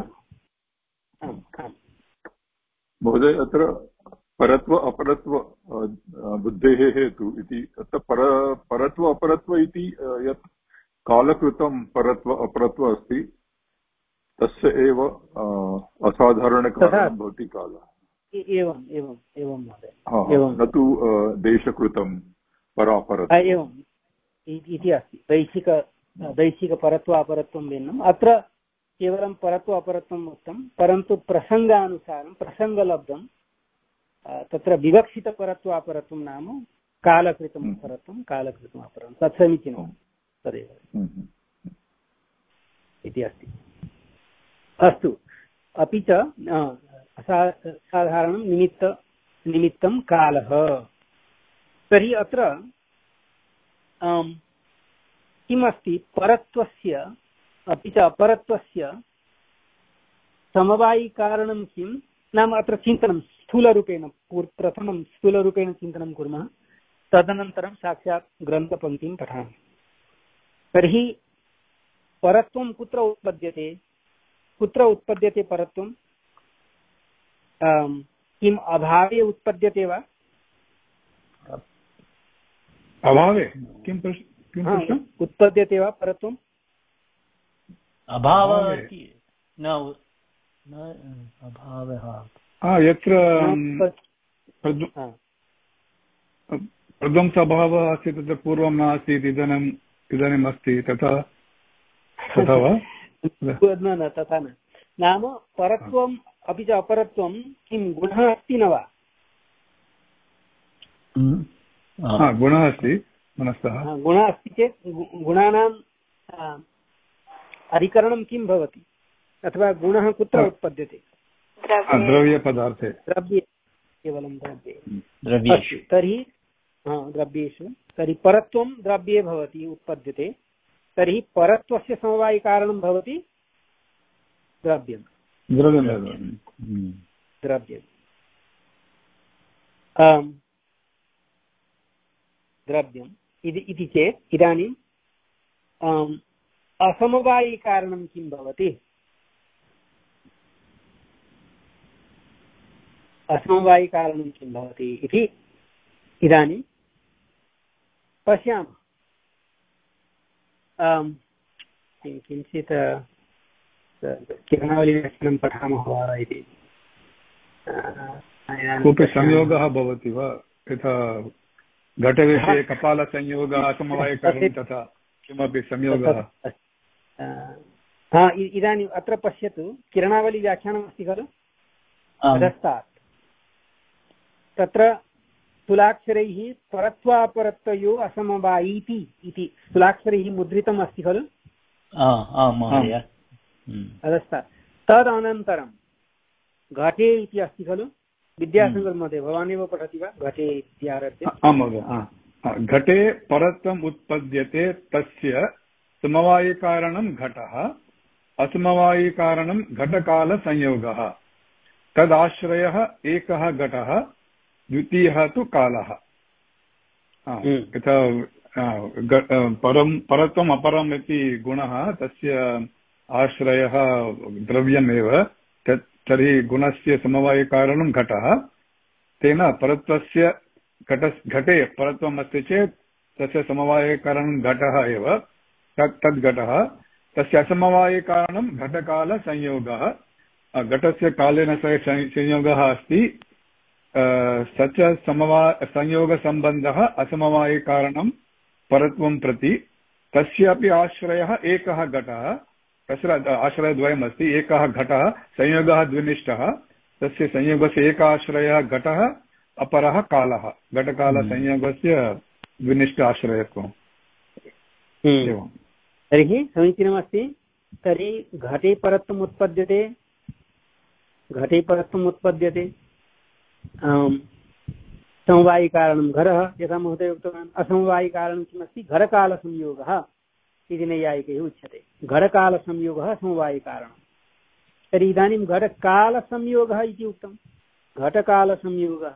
महोदय अत्र परत्व अपरत्व बुद्धेः हेतु इति तत्र पर परत्व अपरत्व इति यत् कालकृतं परत्व अपरत्व अस्ति तस्य एव असाधारणकारणं भवति कालः। एवम् एवम् एवं महोदय एवं न तु देशकृतं परापरत्व एवम् इति अस्ति। दैशिक दैशिकपरत्व अपरत्वं भिन्नम्। अत्र केवलं परत्व अपरत्वम् उक्तं, परन्तु प्रसङ्गानुसारं प्रसङ्गलब्धं तत्र विवक्षितपरत्व अपरत्वं नाम कालकृतम् अपरत्वं कालकृतम् अपरं तत् समीचीनं तदेव इति अस्ति। अस्तु, अपि च साधारणं निमित्त निमित्तं कालः। तर्हि अत्र किमस्ति परत्वस्य अपि च अपरत्वस्य समवायिकारणं किं नाम अत्र चिन्तनं स्थूलरूपेण प्रथमं स्थूलरूपेण चिन्तनं कुर्मः, तदनन्तरं साक्षात् ग्रन्थपङ्क्तिं पठामः। तर्हि परत्वं कुत्र उत्पद्यते कुत्र उत्पद्यते परत्वं किम् अभावे उत्पद्यते वा? अभावे किं प्रश्नम् उत्पद्यते वा परत्वम्? अभावः यत्र प्रध्वंसभावः अस्ति तत्र पूर्वं नासीत् इदानीम् इदानीम् अस्ति तथा तथा वा? न तथा न। नाम परत्वम् अपि च अपरत्वं किं गुणः अस्ति न वा? गुणः अस्ति मनस्तः गुणः अस्ति चेत् गुणानां अधिकरणं किं भवति अथवा गुणः कुत्र उत्पद्यते द्रव्यपदार्थे द्रव्ये केवलं द्रव्ये द्रव्येषु तर्हि द्रव्येषु तर्हि परत्वं द्रव्ये भवति उत्पद्यते तर्हि परत्वस्य समवायिकारणं भवति द्रव्यं द्रव्यं द्रव्यं द्रव्यम् इति चेत् इदानीं असमवायिकारणं किं भवति असमवायिकारणं किं भवति इति इदानीं पश्यामः किञ्चित् किरणावलिव्याख्यानं पठामः वा इति कोऽपि संयोगः भवति वा यथा घटविषये कपालसंयोगः असमवायिकारणं तथा किमपि संयोगः हा इदानीम् अत्र पश्यतु किरणावलिव्याख्यानमस्ति खलु अधस्तात् तत्र स्थूलाक्षरैः परत्वापरत्वयोः असमवायीति इति स्थूलाक्षरैः मुद्रितम् अस्ति खलु अधस्तात् तदनन्तरं घटे इति अस्ति खलु विद्यासागर् महोदय भवान् एव पठति वा घटे इत्यारभ्य आं महोदय घटे परत्वम् उत्पद्यते तस्य समवायिकारणं घटः असमवायिकारणं घटकालसंयोगः तदाश्रयः एकः घटः द्वितीयः तु कालः यथा परं परत्वम् अपरम् इति गुणः तस्य आश्रयः द्रव्यमेव तर्हि गुणस्य समवायिकारणं घटः तेन परत्वस्य घट घटे परत्वम् अस्ति चेत् तस्य समवायिकारणं घटः एव तत् तद्घटः तस्य असमवायिकारणं घटकालसंयोगः घटस्य कालेन सह संयोगः अस्ति स च समवा संयोगसम्बन्धः असमवायिकारणं परत्वं प्रति तस्यापि आश्रयः एकः घटः तस्य आश्रयद्वयमस्ति एकः घटः संयोगः द्विनिष्ठः तस्य संयोगस्य एक आश्रयः घटः अपरः कालः घटकालसंयोगस्य द्विनिष्ठ आश्रयत्वम् एवं तर्हि समीचीनमस्ति तर्हि घटे परत्वम् उत्पद्यते घटे परत्वम् उत्पद्यते समवायिकारणं घरः यथा महोदय उक्तवान् असमवायिकारणं किमस्ति घटकालसंयोगः इति नैयायिकैः उच्यते घटकालसंयोगः समवायिकारणं तर्हि इदानीं घटकालसंयोगः इति उक्तं घटकालसंयोगः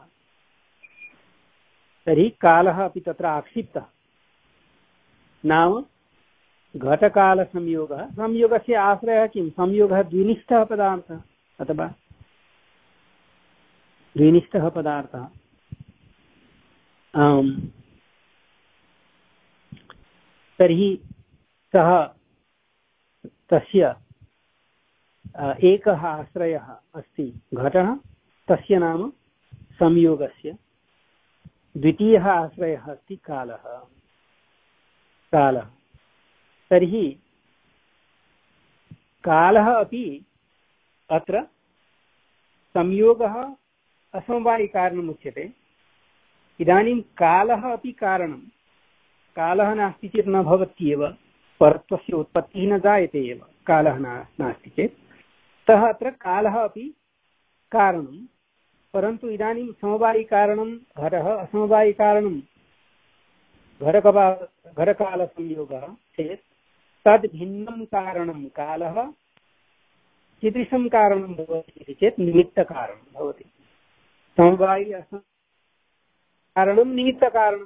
तर्हि कालः अपि तत्र आक्षिप्तः नाम घटकालसंयोगः संयोगस्य आश्रयः किं संयोगः द्विनिष्ठः पदार्थः अथवा द्विनिष्ठः पदार्थः तर्हि सः तस्य एकः आश्रयः अस्ति घटः तस्य नाम संयोगस्य द्वितीयः आश्रयः अस्ति कालः कालः तर्हि कालः अपि अत्र संयोगः असमवायिकारणम् उच्यते इदानीं कालः अपि कारणं कालः नास्ति चेत् न भवत्येव परत्वस्य उत्पत्तिः न जायते एव कालः नास्ति चेत् अतः अत्र कालः अपि कारणं परन्तु इदानीं समवायिकारणं घटः असमवायिकारणं घटकवा घटकालसंयोगः चेत् तद् भिन्नं कारणं कालः कीदृशं कारणं भवति इति चेत् निमित्तकारणं भवति समवायि कारणं निमित्तकारणम्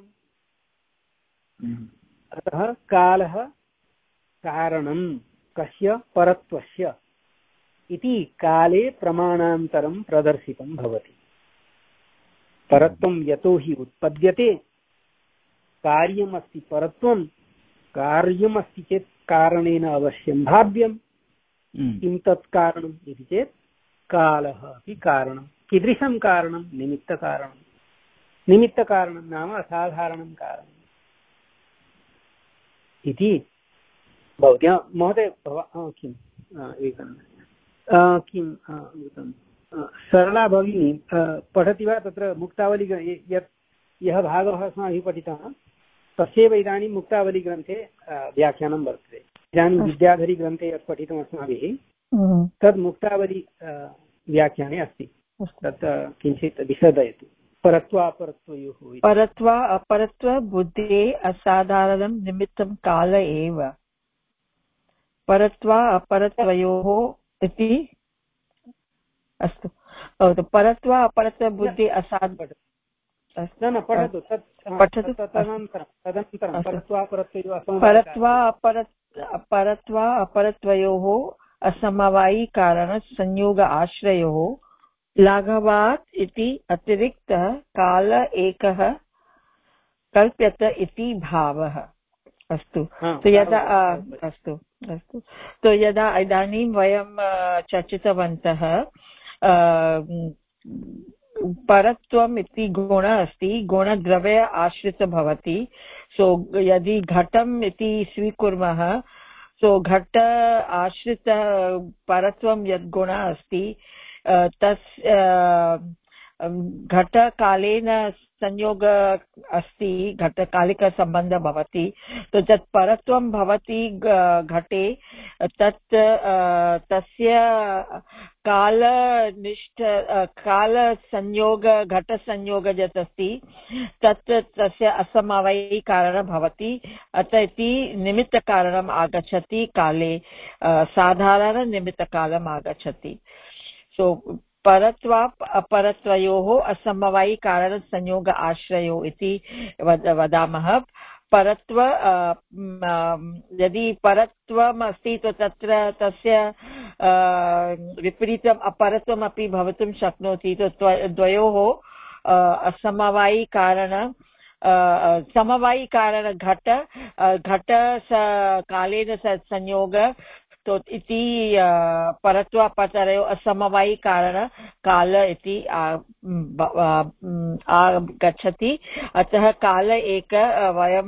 अतः कालः कारणं कस्य परत्वस्य इति काले प्रमाणान्तरं प्रदर्शितं भवति परत्वं यतो हि उत्पद्यते कार्यमस्ति परत्वं कार्यमस्ति चेत् कारणेन अवश्यं भाव्यं किं तत् कारणम् इति चेत् कालः अपि कारणं कीदृशं कारणं निमित्तकारणं निमित्तकारणं नाम असाधारणं कारणम् इति भवति महोदय किम् एकं किं सरला भगिनी पठति वा तत्र मुक्तावली यत् यः भागः अस्माभिः पठितः तस्यैव इदानीं मुक्तावलीग्रन्थे व्याख्यानं वर्तते। इदानीं विद्याधरीग्रन्थे यत् पठितम् अस्माभिः तद् मुक्तावली व्याख्याने अस्ति। तत् किञ्चित् विशदयतु। परत्वा अपरत्वयोः परत्वा अपरत्व बुद्धेः असाधारणं निमित्तं काल एव। परत्वा अपरत्वयोः इति अस्तु। परत्वा अपरत्व बुद्धि असाधारणं न पठतु तत् पठतु तदनन्तरं तदनन्तरं परत्वा अपरत्वयोः परत्वा अपरत् परत्वा अपरत्वयोः असमवायिकारण संयोग आश्रयोः लाघवात् इति अतिरिक्तः काल एकः कल्प्यत इति भावः। अस्तु तो यदा अस्तु अस्तु तो यदा इदानीं वयं चर्चितवन्तः परत्वम् इति गुणः अस्ति, गुणद्रव्य आश्रितः भवति। सो यदि घटम् इति स्वीकुर्मः सो घट आश्रित परत्वं यद् गुणः अस्ति तस् घटकालेन संयोग अस्ति, घटकालिकसम्बन्धः भवति। तो यत् परत्वं भवति घटे तत् तस्य कालनिष्ठ कालसंयोग घटसंयोग यत् अस्ति तत् तस्य असमवायिकारणं भवति। अतः इति निमित्तकारणम् आगच्छति काले, साधारणनिमित्तकालम् आगच्छति। सो परत्वा अपरत्वयोः असमवायिकारण संयोग आश्रयो इति वदामः। परत्व यदि परत्वम् अस्ति तो तत्र तस्य विपरीतम् अपरत्वमपि भवितुं शक्नोति। तो द्वयोः असमवायिकारण समवायिकारण घट घट कालेन संयोग तो इति परत्वापरयोः असमवायिकारण काल इति आगच्छति। अतः काल एक वयं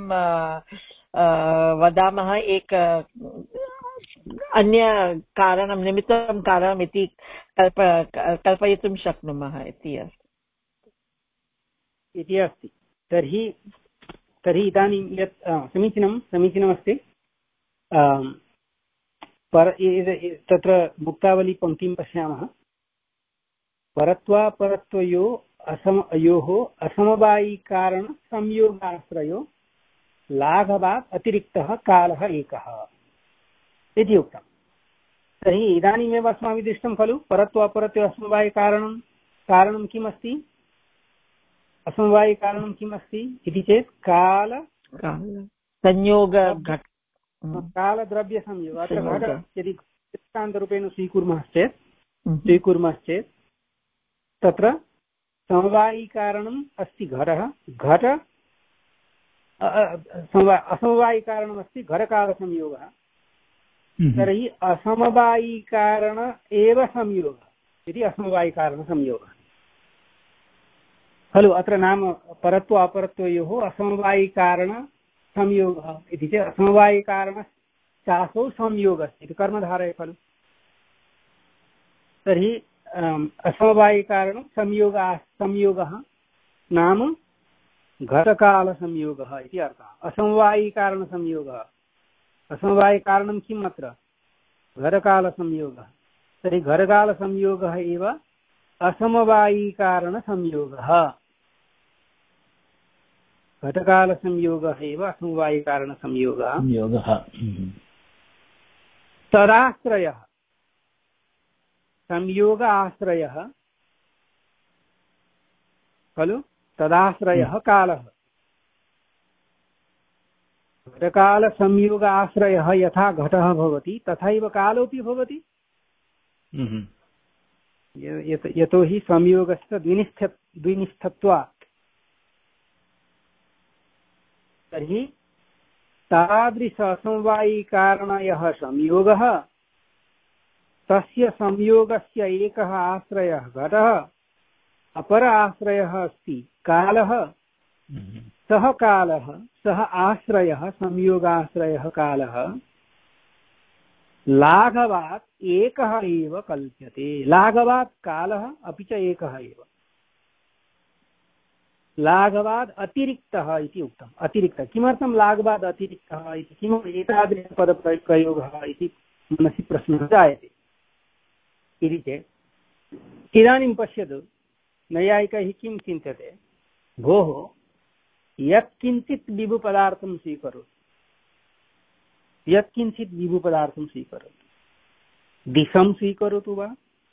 वदामः एक अन्य कारणं निमित्तं कारणम् इति कल्प कल्पयितुं शक्नुमः इति इति अस्ति। तर्हि तर्हि इदानीं यत् समीचीनं समीचीनमस्ति। पर तत्र मुक्तावली पङ्क्तिं पश्यामः। परत्वा परत्वयो असम अयोः असमवायिकारण संयोगाश्रयो लाघवात् अतिरिक्तः कालः एकः इति उक्तम्। तर्हि इदानीमेव अस्माभिः दृष्टं खलु परत्वापरत्वयो असमवायिकारणं कारणं किम् अस्ति, असमवायिकारणं किम् अस्ति इति चेत् काल संयोग कालद्रव्यसंयोग। अत्र घट यदि दृष्टान्तरूपेण स्वीकुर्मश्चेत् स्वीकुर्मश्चेत् तत्र समवायिकारणम् अस्ति घटः, घट असमवायिकारणमस्ति घटकालसंयोगः। तर्हि असमवायिकारण एव संयोगः इति असमवायिकारणसंयोगः खलु। अत्र नाम परत्व अपरत्वयोः असमवायिकारण संयोगः इति चेत् असमवायिकारणश्चासौ संयोगः इति कर्मधारय खलु। तर्हि असमवायिकारणं संयोगः संयोगः नाम घटकालसंयोगः इति अर्थः। असमवायिकारणसंयोगः असमवायिकारणं किम् अत्र घटकालसंयोगः। तर्हि घटकालसंयोगः एव असमवायिकारणसंयोगः। घटकालसंयोगः एव असमवायिकारणसंयोगः। तदाश्रयः संयोग आश्रयः खलु। तदाश्रयः कालः। घटकालसंयोग आश्रयः यथा घटः भवति तथैव कालोऽपि भवति। यतो हि संयोगस्य द्विनिष्ठ द्विनिष्ठत्वात्। तर्हि तादृश असमवायिकारणयः संयोगः तस्य संयोगस्य एकः आश्रयः घटः, अपर आश्रयः अस्ति कालः। सः कालः सः आश्रयः संयोगाश्रयः कालः लाघवात् एकः एव कल्प्यते। लाघवात् कालः अपि च एकः एव। लाघवाद् अतिरिक्तः इति उक्तम्। अतिरिक्तः किमर्थं लाघवाद् अतिरिक्तः इति, किम् एतादृशपदप्रयोगः इति मनसि प्रश्नः जायते इति चेत् इदानीं पश्यतु, नैयायिकैः किं चिन्त्यते, भोः यत्किञ्चित् विभुपदार्थं स्वीकरोतु, यत्किञ्चित् विभुपदार्थं स्वीकरोतु, दिशं स्वीकरोतु वा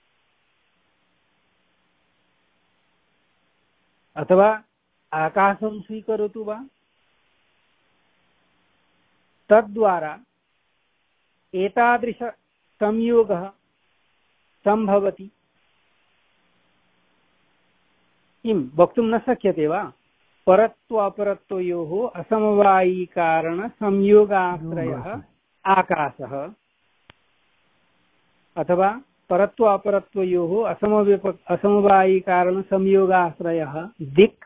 अथवा आकाशं स्वीकरोतु वा, तद्वारा एतादृशसंयोगः सम्भवति। किं वक्तुं न शक्यते वा? परत्व अपरत्वयोः असमवायिकारणसंयोगाश्रयः आकाशः, अथवा परत्व अपरत्वयोः असमव्यप असमवायिकारणसंयोगाश्रयः दिक्,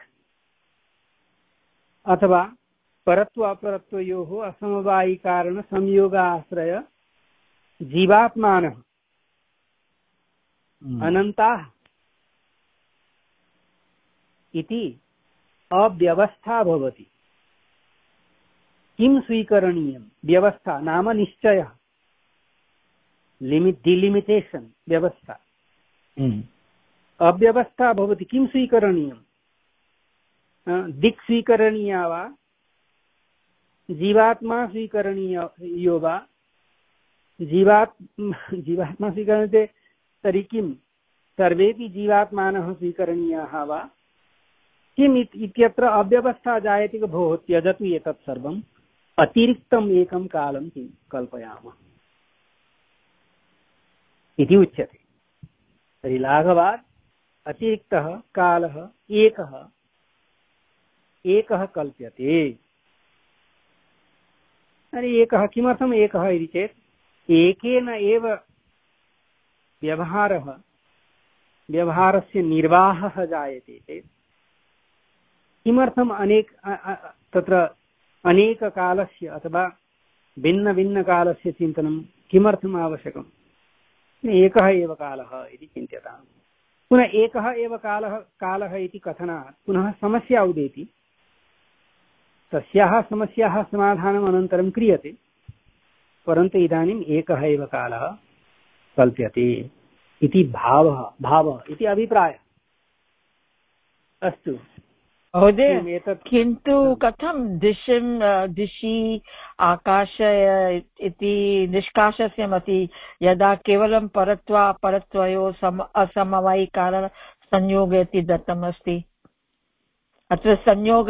अथवा परत्व अपरत्वयोः असमवायिकारणसंयोगाश्रय जीवात्मानः अनन्ताः इति अव्यवस्था भवति। किं स्वीकरणीयं? व्यवस्था नाम निश्चयः, लिमिट डिलिमिटेशन, व्यवस्था। अव्यवस्था भवति। किं स्वीकरणीयं? दिक् स्वीकरणीया वा, जीवात्मा स्वीकरणीयो वा? जीवात् जीवात्मा स्वीकरणीयते तर्हि किं सर्वेपि जीवात्मानः स्वीकरणीयाः वा? किम् इत्यत्र अव्यवस्था जायते। भोः त्यजतु एतत् सर्वम्, अतिरिक्तम् एकं कालं किं कल्पयामः इति उच्यते। तर्हि लाघवात् अतिरिक्तः कालः एकः एकः कल्प्यते। तर्हि एकः किमर्थम् एकः इति चेत् एकेन एव व्यवहारः व्यवहारस्य निर्वाहः जायते चेत् किमर्थम् अनेक तत्र अनेककालस्य अथवा भिन्नभिन्नकालस्य चिन्तनं किमर्थम् आवश्यकम्? एकः एव कालः इति चिन्त्यताम्। पुनः एकः एव कालः कालः इति कथनात् पुनः समस्या उदेति। तस्याः समस्याः समाधानम् अनन्तरं क्रियते, परन्तु इदानीम् एकः एव कालः कल्प्यते इति भावः भावः इति अभिप्रायः। अस्तु महोदय, किन्तु कथं दिशिं दिशि आकाश इति निष्कासयमति यदा केवलं परत्वा परत्वयोः सम असमवायिकारण संयोग इति दत्तमस्ति। अत्र संयोग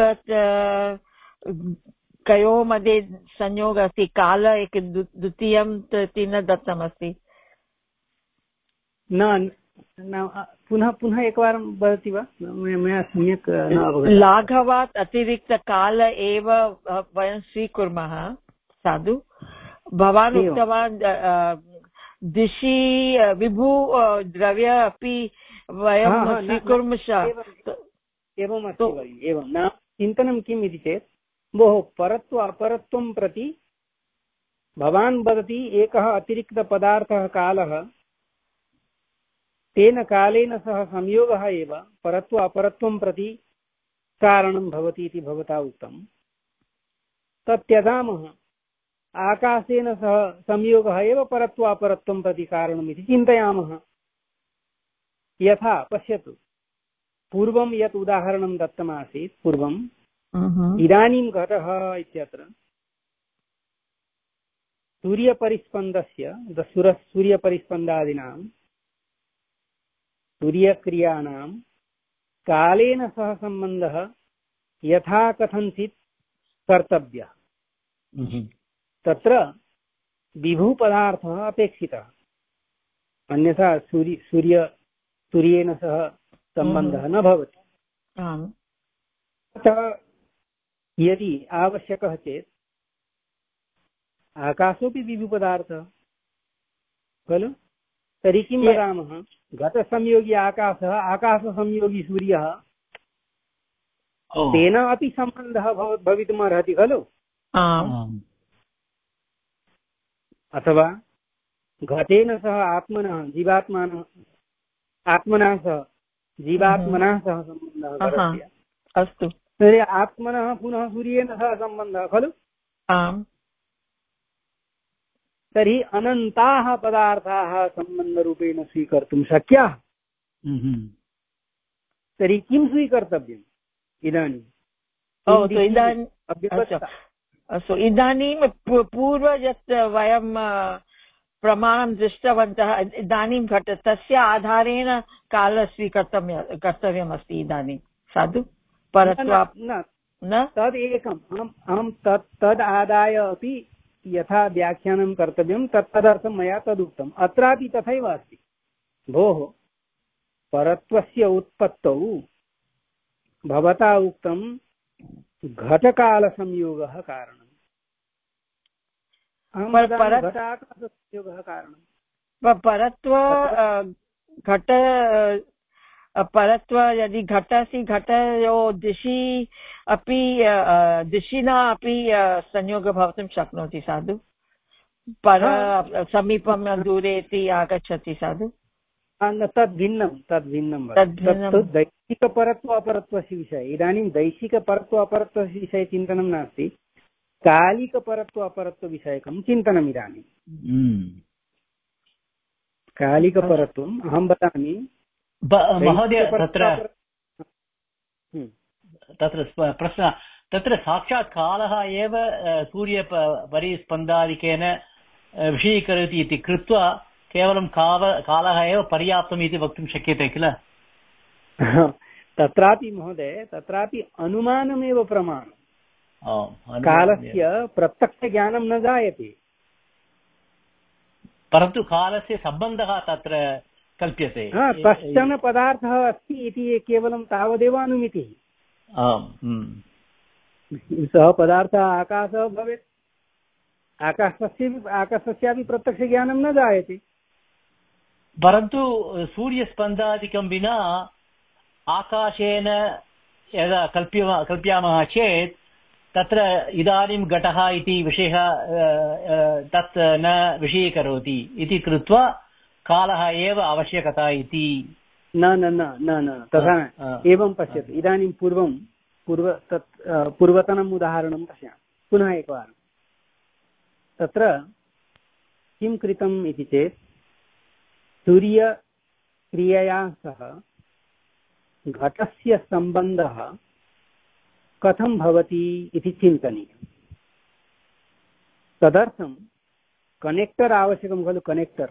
कयोः मध्ये संयोग अस्ति, काल एक द्वितीयं इति न दत्तमस्ति। न पुनः पुनः एकवारं वदति वा? मया सम्यक् न अवगतम्। लाघवात् अतिरिक्तकाल एव वयं स्वीकुर्मः। साधु भवान् उक्तवान् दिशि विभु द्रव्य अपि वयं स्वीकुर्मः। एवमस्ति। एवं न चिन्तनं किम् इति चेत्, भोः परत्व अपरत्वं प्रति भवान् वदति एकः अतिरिक्तपदार्थः कालः, तेन कालेन सह संयोगः एव परत्व अपरत्वं प्रति कारणं भवति इति भवता उक्तं। तत् त्यजामः। आकाशेन सह संयोगः एव परत्व अपरत्वं प्रति कारणम् इति चिन्तयामः। यथा पश्यतु, पूर्वं यत् उदाहरणं दत्तमासीत्, पूर्वम् इदानीं घटः इत्यत्र सूर्यपरिस्पन्दस्य सूर्यपरिस्पन्दादीनां सूर्यक्रियाणां कालेन सह सम्बन्धः यथा कथञ्चित् कर्तव्यः। तत्र विभुपदार्थः अपेक्षितः, अन्यथा सूर्य सूर्य सूर्येण सह सम्बन्धः न भवति। अतः यदि आवश्यकः चेत् आकाशोऽपि विभुपदार्थः खलु। तर्हि किं वदामः? घटसंयोगी आकाशः, आकाशसंयोगी सूर्यः, तेन अपि सम्बन्धः भवितुम् अर्हति खलु। अथवा घटेन सह आत्मनः जीवात्मानः आत्मनः सह जीवात्मनः सह सम्बन्धः भवति। अस्तु। तर्हि आत्मनः पुनः सूर्येण सह सम्बन्धः खलु। आम्। तर्हि अनन्ताः पदार्थाः सम्बन्धरूपेण स्वीकर्तुं शक्याः। तर्हि किं स्वीकर्तव्यम् इदानीम्? इदानीं अस्तु, इदानीं पूर्व यत् वयं प्रमाणं दृष्टवन्तः, इदानीं घट तस्य आधारेण कालः स्वीकर्तव्यं कर्तव्यमस्ति इदानीं साधु। परन्तु न तद् एकम् अहम् अहं तत् तद् आदाय अपि यथा व्याख्यानं कर्तव्यं तत् तदर्थं मया तदुक्तम्। अत्रापि तथैव अस्ति भोः। परत्वस्य उत्पत्तौ भवता उक्तं घटकालसंयोगः कारणम्। घटाकाशसंयोगः कारणम्। परत्व घट परत्व यदि घटसि घटयो दिशि अपि दिशिना अपि संयोगः भवितुं शक्नोति साधु। पर समीपं दूरे इति आगच्छति साधु। तद् भिन्नं तद् भिन्नं दैशिकपरत्व अपरत्वस्य विषये। इदानीं दैशिकपरत्व अपरत्वस्य विषये चिन्तनं नास्ति, कालिकपरत्व अपरत्वविषयकं चिन्तनम् इदानीं। कालिकपरत्वम् अहं वदामि महोदय। तत्र तत्र प्रश्नः, तत्र साक्षात् कालः एव सूर्य परिस्पन्दादिकेन विषयीकरोति इति कृत्वा केवलं काव कालः एव पर्याप्तम् इति वक्तुं शक्यते किल? तत्रापि महोदय तत्रापि अनुमानमेव प्रमाणम्। कालस्य प्रत्यक्षज्ञानं न जायते, परन्तु कालस्य सम्बन्धः तत्र कल्प्यते। कश्चन पदार्थः अस्ति इति केवलं तावदेव अनुमितिः। सः पदार्थः आकाशः भवेत्, आकाशस्य आकाशस्यापि प्रत्यक्षज्ञानं न जायते। परन्तु सूर्यस्पन्दादिकं विना आकाशेन यदा कल्प्य कल्प्यामः चेत् तत्र इदानीं घटः इति विषयः तत् न विषयीकरोति इति कृत्वा कालः एव आवश्यकता इति। न न न न न तथा एवं पश्यतु। इदानीं पूर्वं पूर्व तत् पूर्वतनम् उदाहरणं पश्यामः पुनः एकवारं। तत्र किं कृतम् इति चेत् सूर्यक्रियया सह घटस्य सम्बन्धः कथं भवति इति चिन्तनीयम्। तदर्थं कनेक्टर् आवश्यकं खलु। कनेक्टर्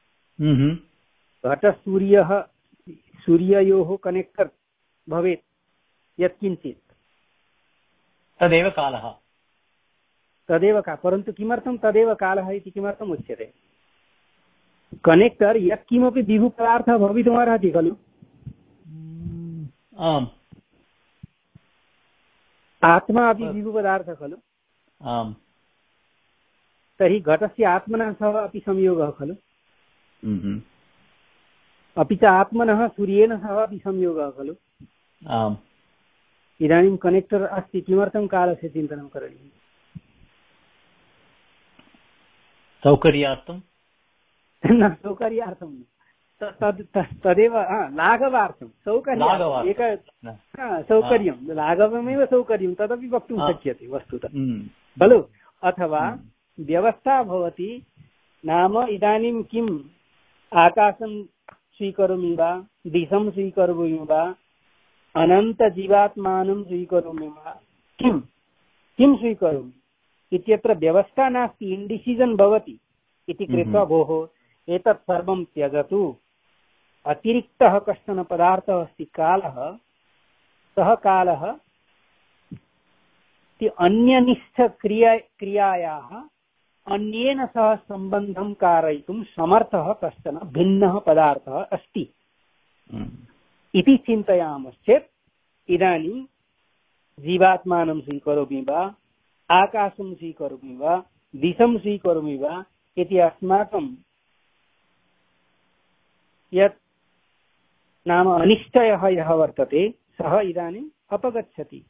घटसूर्यः सूर्ययोः कनेक्टर् भवेत् यत्किञ्चित्, तदेव कालः। तदेव का परन्तु किमर्थं तदेव कालः इति किमर्थम् उच्यते? कनेक्टर् यत्किमपि विभुपदार्थः भवितुमर्हति खलु। आम्। आत्मा अपि विभुपदार्थः खलु। आम्। तर्हि घटस्य आत्मनः सह अपि संयोगः खलु। अपि च आत्मनः सूर्येण सह अपि संयोगः खलु। आम्। इदानीं कनेक्टर् अस्ति, किमर्थं कालस्य चिन्तनं करणीयम्? सौकर्यार्थं न, सौकर्यार्थं तद् तदेव लाघवार्थं। सौकर्यम् एक सौकर्यं लाघवमेव सौकर्यं तदपि वक्तुं शक्यते वस्तुतः खलु। अथवा व्यवस्था भवति नाम इदानीं किम् आकाशं स्वीकरोमि वा, दिशं स्वीकरोमि वा, अनन्तजीवात्मानं स्वीकरोमि वा, किं किं स्वीकरोमि इत्यत्र व्यवस्था नास्ति, इण्डिसिजन् भवति इति कृत्वा भोः एतत् सर्वं त्यजतु, अतिरिक्तः कश्चन पदार्थः अस्ति कालः, सः कालः अन्यनिष्ठक्रिया क्रियायाः अन्येन सह सम्बन्धं कारयितुं समर्थः कश्चन भिन्नः पदार्थः अस्ति इति चिन्तयामश्चेत् इदानीं जीवात्मानं स्वीकरोमि वा, आकाशं स्वीकरोमि वा, दिशं स्वीकरोमि वा इति अस्माकं यत् नाम अनिश्चयः यः वर्तते सः इदानीम् अपगच्छति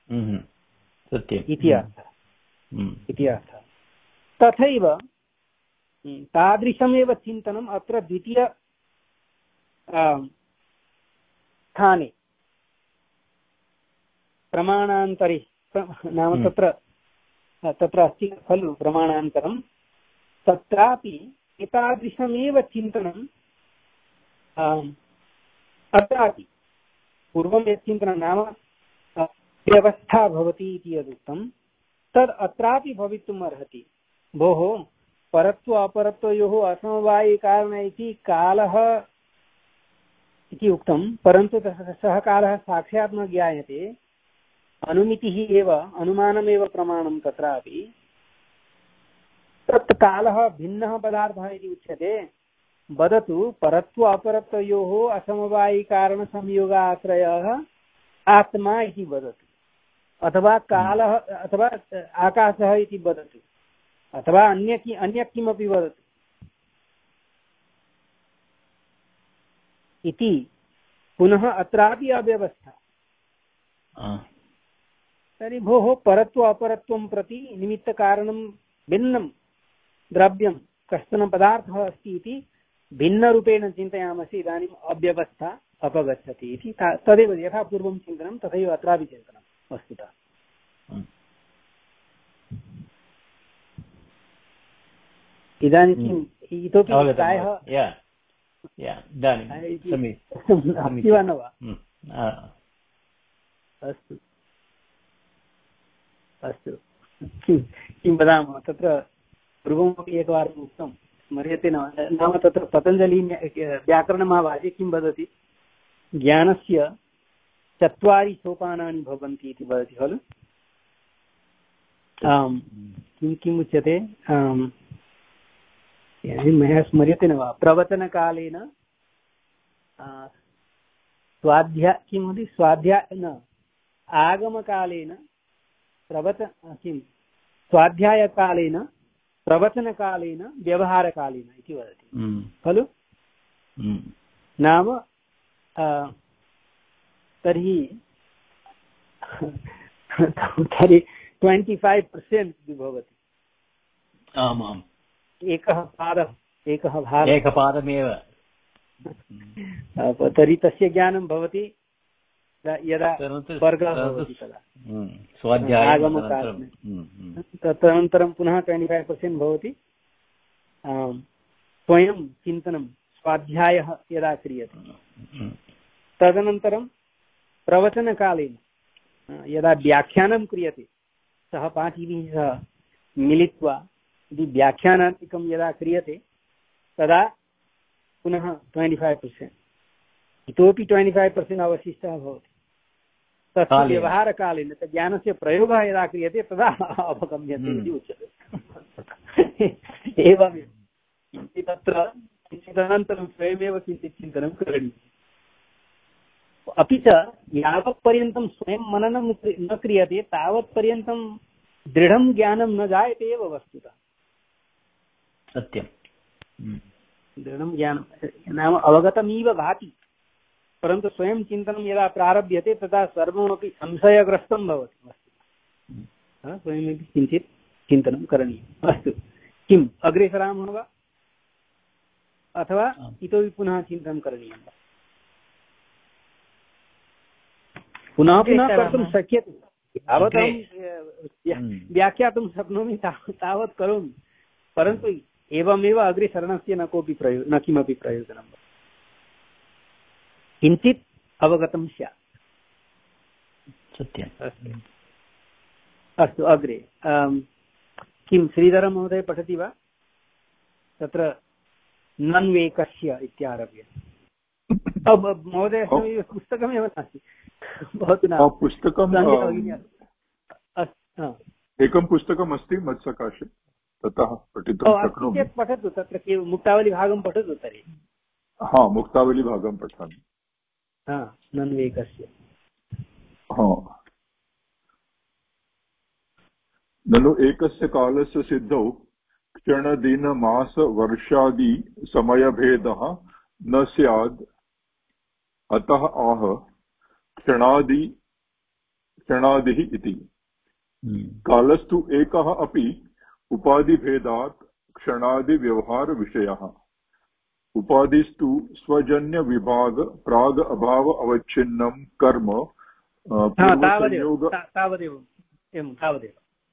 इति अर्थः इति अर्थः। तथैव तादृशमेव चिन्तनम् अत्र द्वितीय स्थाने प्रमाणान्तरे नाम तत्र तत्र अस्ति खलु प्रमाणान्तरं, तत्रापि एतादृशमेव चिन्तनं अत्रापि पूर्वं यत् चिन्तनं नाम व्यवस्था भवति इति यदुक्तं तद् अत्रापि भवितुम् अर्हति। भोः परत्व अपरत्वयोः असमवायिकारण इति कालः इति उक्तं, परन्तु सः कालः साक्षात् न ज्ञायते, अनुमितिः एव अनुमानमेव प्रमाणं तत्रापि। तत् कालः भिन्नः पदार्थः इति उच्यते। वदतु परत्व अपरत्वयोः असमवायिकारणसंयोगाश्रयः आत्मा इति वदतु, अथवा कालः अथवा आकाशः इति वदतु, अथवा अन्य कि अन्य किमपि वदतु इति पुनः अत्रापि अव्यवस्था। तर्हि भोः परत्व अपरत्वं प्रति निमित्तकारणं भिन्नं द्रव्यं कश्चन पदार्थः अस्ति इति भिन्नरूपेण चिन्तयामः, इदानीम् अव्यवस्था अपगच्छति इति तदेव यथा पूर्वं चिन्तनं तथैव अत्रापि चिन्तनं वस्तुतः। इदानीं इतोपि प्रायः अस्ति वा न वा? अस्तु अस्तु, किं किं वदामः, तत्र पूर्वमपि एकवारम् उक्तं स्मर्यते न? नाम तत्र पतञ्जलि व्याकरणमहाभाष्ये किं वदति, ज्ञानस्य चत्वारि सोपानानि भवन्ति इति वदति खलु। आम्, किं किम् उच्यते, मया स्मर्यते न वा? प्रवचनकालेन स्वाध्याय किं वदति, स्वाध्याय न आगमकालेन प्रवच किं स्वाध्यायकालेन प्रवचनकालेन व्यवहारकालेन इति वदति खलु। नाम तर्हि तर्हि ट्वेण्टि फैव् पर्सेण्ट् भवति। आमाम्, एकः पादः एकः भागः एकपादमेव। तर्हि तस्य ज्ञानं भवति यदा वर्गः भवति तदा आगमकाले। तदनन्तरं पुनः ट्वेण्टि फैव् पर्सेण्ट् भवति स्वयं चिन्तनं स्वाध्यायः यदा क्रियते। तदनन्तरं प्रवचनकालेन यदा व्याख्यानं क्रियते, सह पाठिभिः सह मिलित्वा यदि व्याख्यानादिकं यदा क्रियते तदा पुनः ट्वेण्टि फैव् पर्सेण्ट्, इतोपि ट्वेण्टि फैव् पर्सेण्ट् अवशिष्टः भवति। तस्य व्यवहारकालेन ज्ञानस्य प्रयोगः यदा क्रियते तदा अवगम्यते इति उच्यते। एवमेव किञ्चित् तत्र किञ्चित् अनन्तरं स्वयमेव किञ्चित् चिन्तनं करणीयम्। अपि च यावत्पर्यन्तं स्वयं मननं न क्रियते तावत्पर्यन्तं दृढं ज्ञानं न जायते एव वस्तुतः। सत्यं, दृढं ज्ञानं नाम अवगतमिव भाति, परन्तु स्वयं चिन्तनं यदा प्रारभ्यते तदा सर्वमपि संशयग्रस्तं भवति वस्तुतः। स्वयमपि किञ्चित् चिन्तनं करणीयम्। अस्तु, किम् अग्रे सरामः वा अथवा इतोपि पुनः चिन्तनं करणीयं वा? पुनः पुनः कर्तुं शक्यते, यावत् व्याख्यातुं शक्नोमि तावत् करोमि, परन्तु एवमेव अग्रे सरणस्य न कोऽपि प्रयो न किमपि प्रयोजनं, किञ्चित् अवगतं स्यात्। सत्यम्। अस्तु, अग्रे किं श्रीधरमहोदय पठति वा? तत्र नन्वेकस्य इत्यारभ्य। महोदय पुस्तकमेव नास्ति, भवतु न पुस्तकम् एकं पुस्तकम् अस्ति मत्सकाशे, ततः पठितुं शक्नोमि। पठतु, तत्र मुक्तावलीभागं पठतु तर्हि। हा, मुक्तावलीभागं पठामि। नन्वेकस्य ननु एकस्य कालस्य सिद्धौ क्षणदिनमासवर्षादि समयभेदः न स्यात्, अतः आह क्षणादि क्षणादिः इति। कालस्तु एकः अपि उपाधिभेदात् क्षणादिव्यवहारविषयः। उपाधिस्तु स्वजन्यविभाग प्राग अभाव अवच्छिन्नं कर्म तावदेव तावदेव एवं तावदेव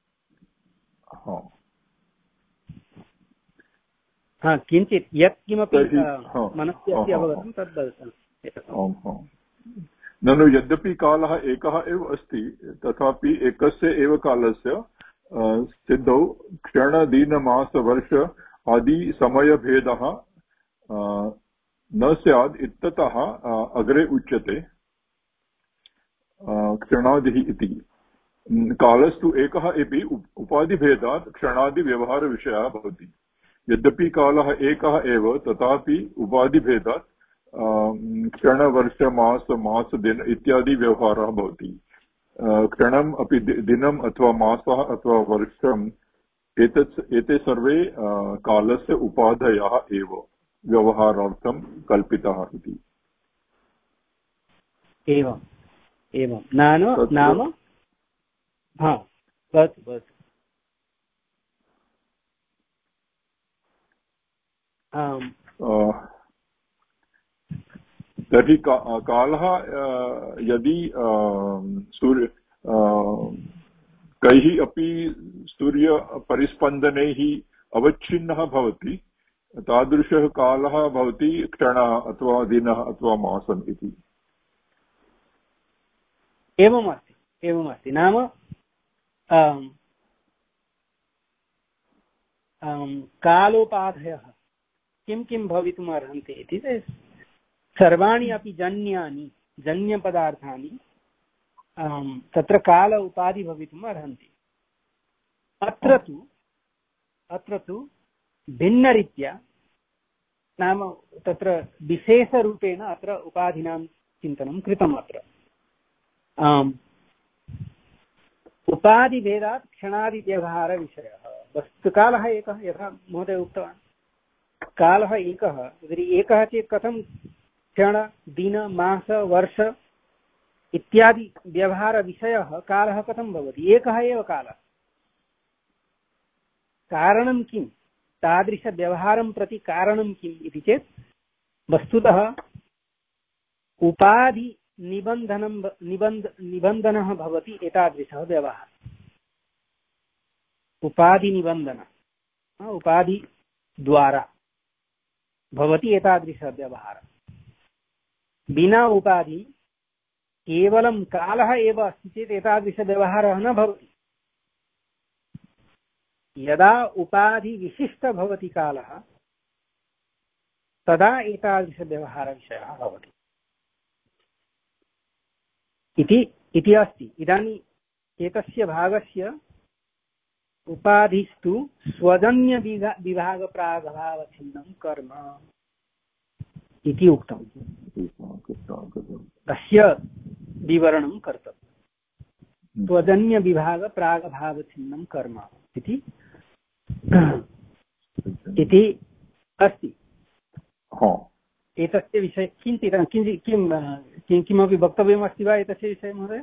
हा किञ्चित् यत् किमपि मनसि अस्ति अवगतं तद् वदतु। ननु यद्यपि कालः एकः एव अस्ति तथापि एकस्य एव कालस्य सिद्धौ क्षण दिन मास वर्ष आदि समयभेदः न स्यात् इत्यतः अग्रे उच्यते क्षणादिः इति। कालस्तु एकः अपि उपाधिभेदात् क्षणादिव्यवहारविषयः भवति। यद्यपि कालः एकः एव तथापि उपाधिभेदात् क्षण वर्ष मास मास दिन इत्यादि व्यवहारः भवति। क्षणम् अपि दिनम् अथवा मासः अथवा वर्षम् एतत् एते सर्वे कालस्य उपाधयः एव व्यवहारार्थं कल्पिताः इति। एवम् एवं नाम नाम हा भवतु भवतु तर्हि कालः यदि सूर्य कैः अपि सूर्यपरिस्पन्दनैः अवच्छिन्नः भवति तादृशः कालः भवति क्षणः अथवा दिनः अथवा मासम् इति। एवमस्ति एवमस्ति नाम कालोपाधयः किं किं भवितुम् अर्हन्ति इति सर्वाणि अपि जन्यानि जन्यपदार्थानि तत्र काल उपाधि भवितुम् अर्हन्ति। अत्र तु अत्र तु भिन्नरीत्या नाम तत्र विशेषरूपेण अत्र उपाधिनां चिन्तनं कृतम्। अत्र उपाधिभेदात् क्षणादिव्यवहारविषयः। वस्तुकालः एकः यथा महोदय उक्तवान् कालः एकः यदि एकः चेत् कथं क्षण दिन मास वर्ष इत्यादि व्यवहारविषयः कालः कथं भवति? एकः एव कालः। कारणं किं? तादृशव्यवहारं प्रति कारणं किम् इति चेत् वस्तुतः उपाधि निबन्धनं निबन्ध निबन्धनः भवति एतादृशः व्यवहारः। उपाधिनिबन्धनः उपाधिद्वारा भवति एतादृशः व्यवहारः। विना उपाधि केवलं कालः एव अस्ति चेत् एतादृशव्यवहारः न भवति। यदा उपाधिविशिष्टः भवति कालः तदा एतादृशव्यवहारविषयः भवति इति इति अस्ति। इदानीम् एतस्य भागस्य उपाधिस्तु स्वजन्य विभागप्रागभावच्छिन्नं कर्म इति उक्तम्। तस्य विवरणं कर्तव्यम्। स्वजन्य विभागप्रागभावच्छिन्नं कर्म इति इति अस्ति। एतस्य विषये किञ्चित् किञ्चित् किं किमपि वक्तव्यमस्ति वा एतस्य विषये महोदय?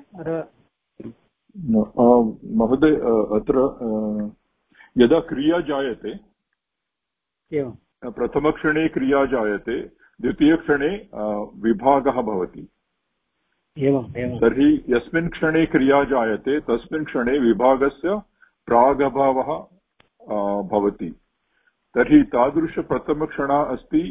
महोदय अत्र यदा क्रिया जायते एवं प्रथमक्षणे क्रिया जायते द्वितीयक्षणे विभागः भवति। एवं एवं तर्हि यस्मिन् क्षणे क्रिया जायते तस्मिन् क्षणे विभागस्य प्रागभावः भवति। तर्हि तादृशप्रथमक्षणः अस्ति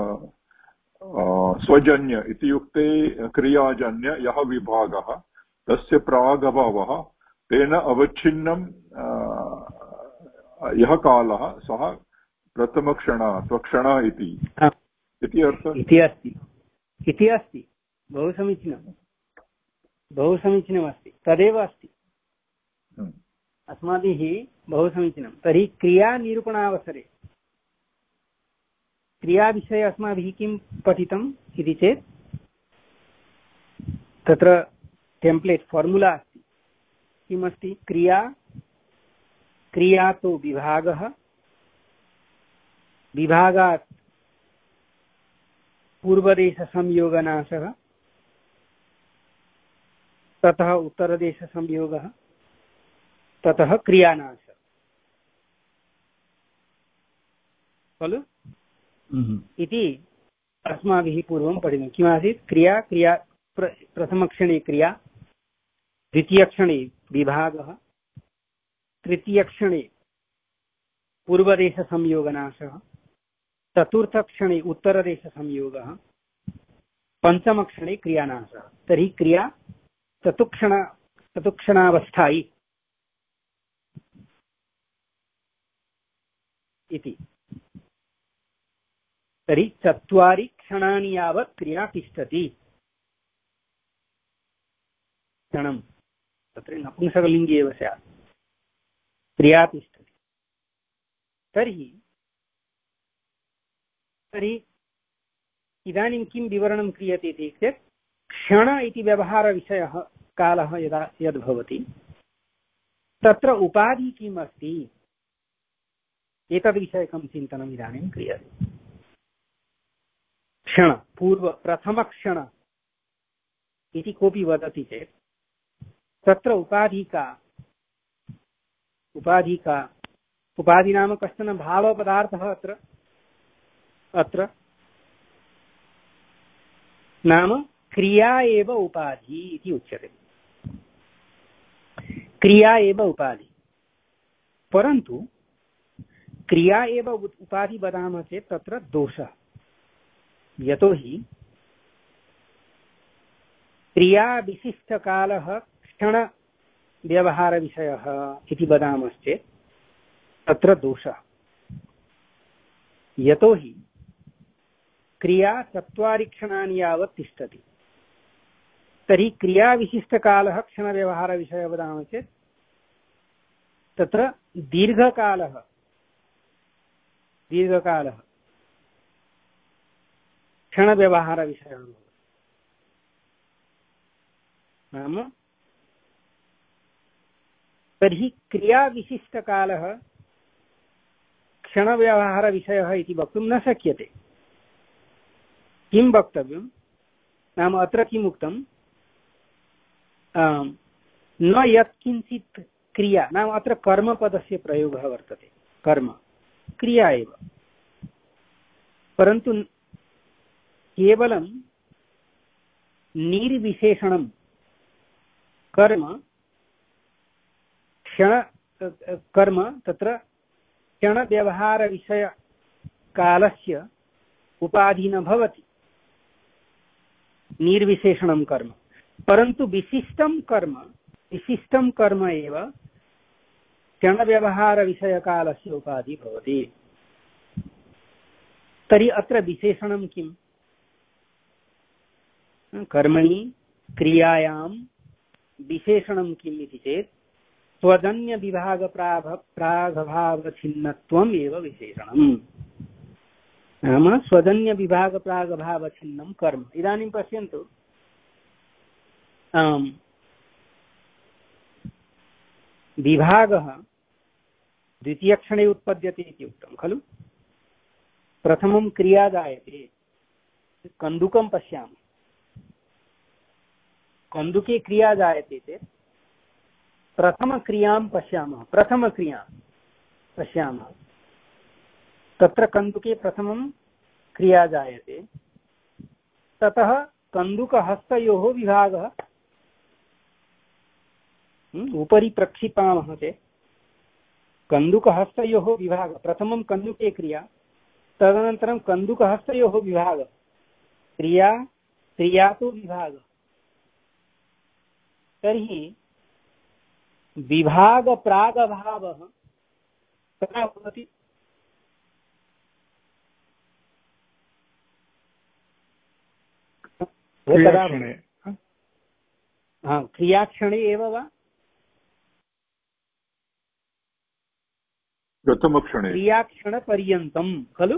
स्वजन्य इत्युक्ते क्रियाजन्य यः विभागः तस्य प्रागभावः तेन अवच्छिन्नं यः कालः सः प्रथमक्षणः अथवा क्षणः इति इति अर्थः इति अस्ति इति अस्ति। बहु समीचीनं बहु समीचीनमस्ति। तदेव अस्ति अस्माभिः बहु समीचीनं। तर्हि क्रियानिरूपणावसरे क्रियाविषये अस्माभिः किं पठितम् इति चेत् तत्र टेम्प्लेट् फार्मुला अस्ति। किमस्ति? क्रिया क्रिया तु विभागः, विभागात् पूर्वदेशसंयोगनाशः, ततः उत्तरदेशसंयोगः, ततः क्रियानाशः खलु इति अस्माभिः पूर्वं पठितं। किमासीत्? क्रिया क्रिया प्र, प्रथमक्षणे क्रिया द्वितीयक्षणे विभागः, तृतीयक्षणे पूर्वदेशसंयोगनाशः, चतुर्थक्षणे उत्तरदेशसंयोगः, पञ्चमक्षणे क्रियानाशः। तर्हि क्रिया चतुक्षण चतुक्षणावस्थायि इति। तर्हि चत्वारि क्षणानि यावत् क्रिया तिष्ठति। क्षणं तत्र नपुंसकलिङ्गे एव स्यात्, क्रिया तिष्ठति। तर्हि तर्हि इदानीं किं विवरणं क्रियते इति चेत् क्षण इति व्यवहारविषयः कालः यदा यद्भवति तत्र उपाधि किम् अस्ति एतद्विषयकं चिन्तनम् इदानीं क्रियते। क्षण पूर्व प्रथमक्षण इति कोऽपि वदति चेत् तत्र उपाधि का उपाधि का उपाधि नाम कश्चन भावपदार्थः अत्र अत्र नाम क्रिया एव उपाधि इति उच्यते। क्रिया एव उपाधि, परन्तु क्रिया एव उपाधि वदामः चेत् तत्र दोषः। यतोहि क्रियाविशिष्टकालः क्षणव्यवहारविषयः इति वदामश्चेत् तत्र दोषः। यतोहि क्रिया चत्वारि क्षणानि यावत् तिष्ठति। तर्हि क्रियाविशिष्टकालः क्षणव्यवहारविषयः वदामः चेत् तत्र दीर्घकालः दीर्घकालः क्षणव्यवहारविषयः नाम तर्हि क्रियाविशिष्टकालः क्षणव्यवहारविषयः इति वक्तुं न शक्यते। किं वक्तव्यं नाम अत्र किम् उक्तं न यत्किञ्चित् क्रिया नाम अत्र कर्मपदस्य प्रयोगः वर्तते। कर्म क्रिया एव, परन्तु केवलं निर्विशेषणं कर्म क्षण कर्म तत्र क्षणव्यवहारविषयकालस्य उपाधि न भवति निर्विशेषणं कर्म, परन्तु विशिष्टं कर्म विशिष्टं कर्म एव क्षणव्यवहारविषयकालस्य उपाधि भवति। तर्हि अत्र विशेषणं किम्? कर्मणि क्रियायां विशेषणं किम् इति चेत् स्वजन्यविभागप्रागभावछिन्नत्वम् एव विशेषणम्। नाम स्वजन्यविभागप्रागभावछिन्नं कर्म। इदानीं पश्यन्तु, विभागः द्वितीयक्षणे उत्पद्यते इति उक्तं खलु। प्रथमं क्रिया जायते, कन्दुकं पश्यामः, कन्दुके क्रिया जायते चेत् प्रथमक्रियां पश्यामः प्रथमक्रियां पश्यामः तत्र कन्दुके प्रथमं क्रिया जायते, ततः कन्दुकहस्तयोः विभागः उपरि प्रक्षिपामः चेत् कन्दुकहस्तयोः विभागः प्रथमं कन्दुके क्रिया, तदनन्तरं कन्दुकहस्तयोः विभागः क्रिया क्रिया तु विभागः। तर्हि विभागप्रागभावः कदा भवति? क्रियाक्षणे। हा, क्रियाक्षणे एव वा प्रथमक्षणे? क्रियाक्षणपर्यन्तं खलु।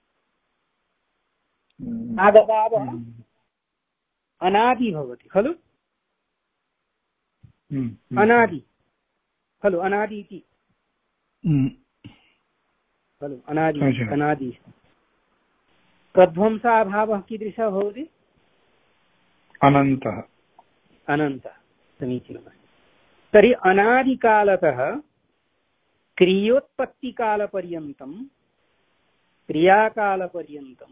प्रागभावः अनादि भवति खलु, अनादि खलु, अनादि इति खलु, अनादि अनादि। प्रध्वंसाभावः कीदृशः भवति? अनन्तः अनन्तः। समीचीनमस्ति। तर्हि अनादिकालतः क्रियोत्पत्तिकालपर्यन्तं क्रियाकालपर्यन्तं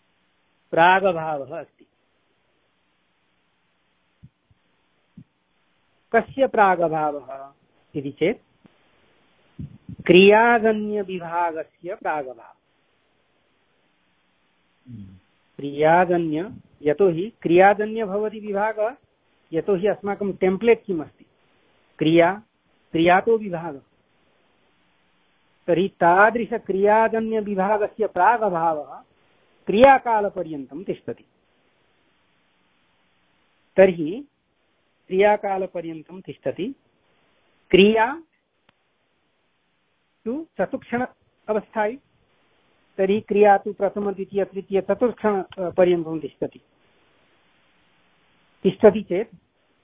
प्रागभावः अस्ति। कस्य प्रागभावः इति चेत् क्रियाजन्यविभागस्य प्रागभावः। क्रियाजन्य, यतोहि क्रियाजन्य भवति विभागः, यतोहि अस्माकं टेम्प्लेट् किम् अस्ति, क्रिया, क्रियातो विभागः। तर्हि तादृशक्रियाजन्यविभागस्य प्रागभावः क्रियाकालपर्यन्तं तिष्ठति। तर्हि क्रियाकालपर्यन्तं तिष्ठति। क्रिया तु चतुक्षण अवस्थायि, तर्हि क्रिया तु प्रथम द्वितीय तृतीय चतुर्थक्षण पर्यन्तं तिष्ठति। तिष्ठति चेत्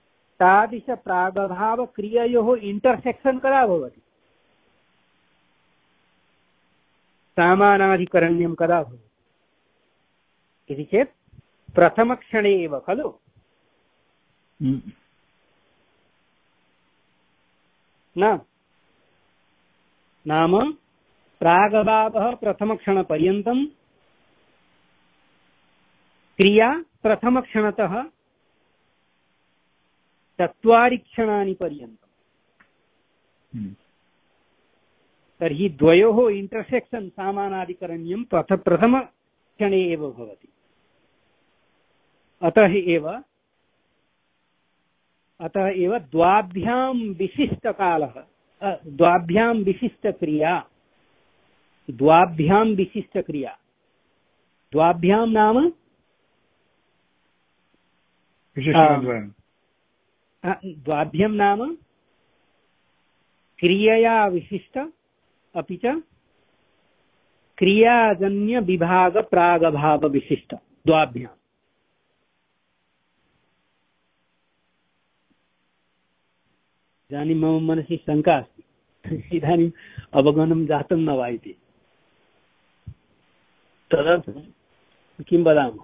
तादृशप्रागभावक्रिययोः इंटरसेक्शन कदा भवति, सामानाधिकरण्यं कदा भवति इति चेत् प्रथमक्षणे एव खलु। न नाम प्रागभावः प्रथमक्षणपर्यन्तं, क्रिया प्रथमक्षणतः चत्वारि क्षणानि पर्यन्तम्। तर्हि द्वयोः इंटरसेक्शन सामानाधिकरण्यं प्रथमक्षणे एव भवति। अतः एव अतः एव द्वाभ्यां विशिष्टकालः, द्वाभ्यां विशिष्टक्रिया, द्वाभ्यां विशिष्टक्रिया, द्वाभ्यां नाम द्वाभ्यां नाम क्रियया विशिष्ट अपि च क्रियाजन्य विभाग प्रागभाव विशिष्ट, द्वाभ्याम्। इदानीं मम मनसि शङ्का अस्ति, इदानीम् अवगमनं जातं न वा इति। तदर्थं किं वदामः,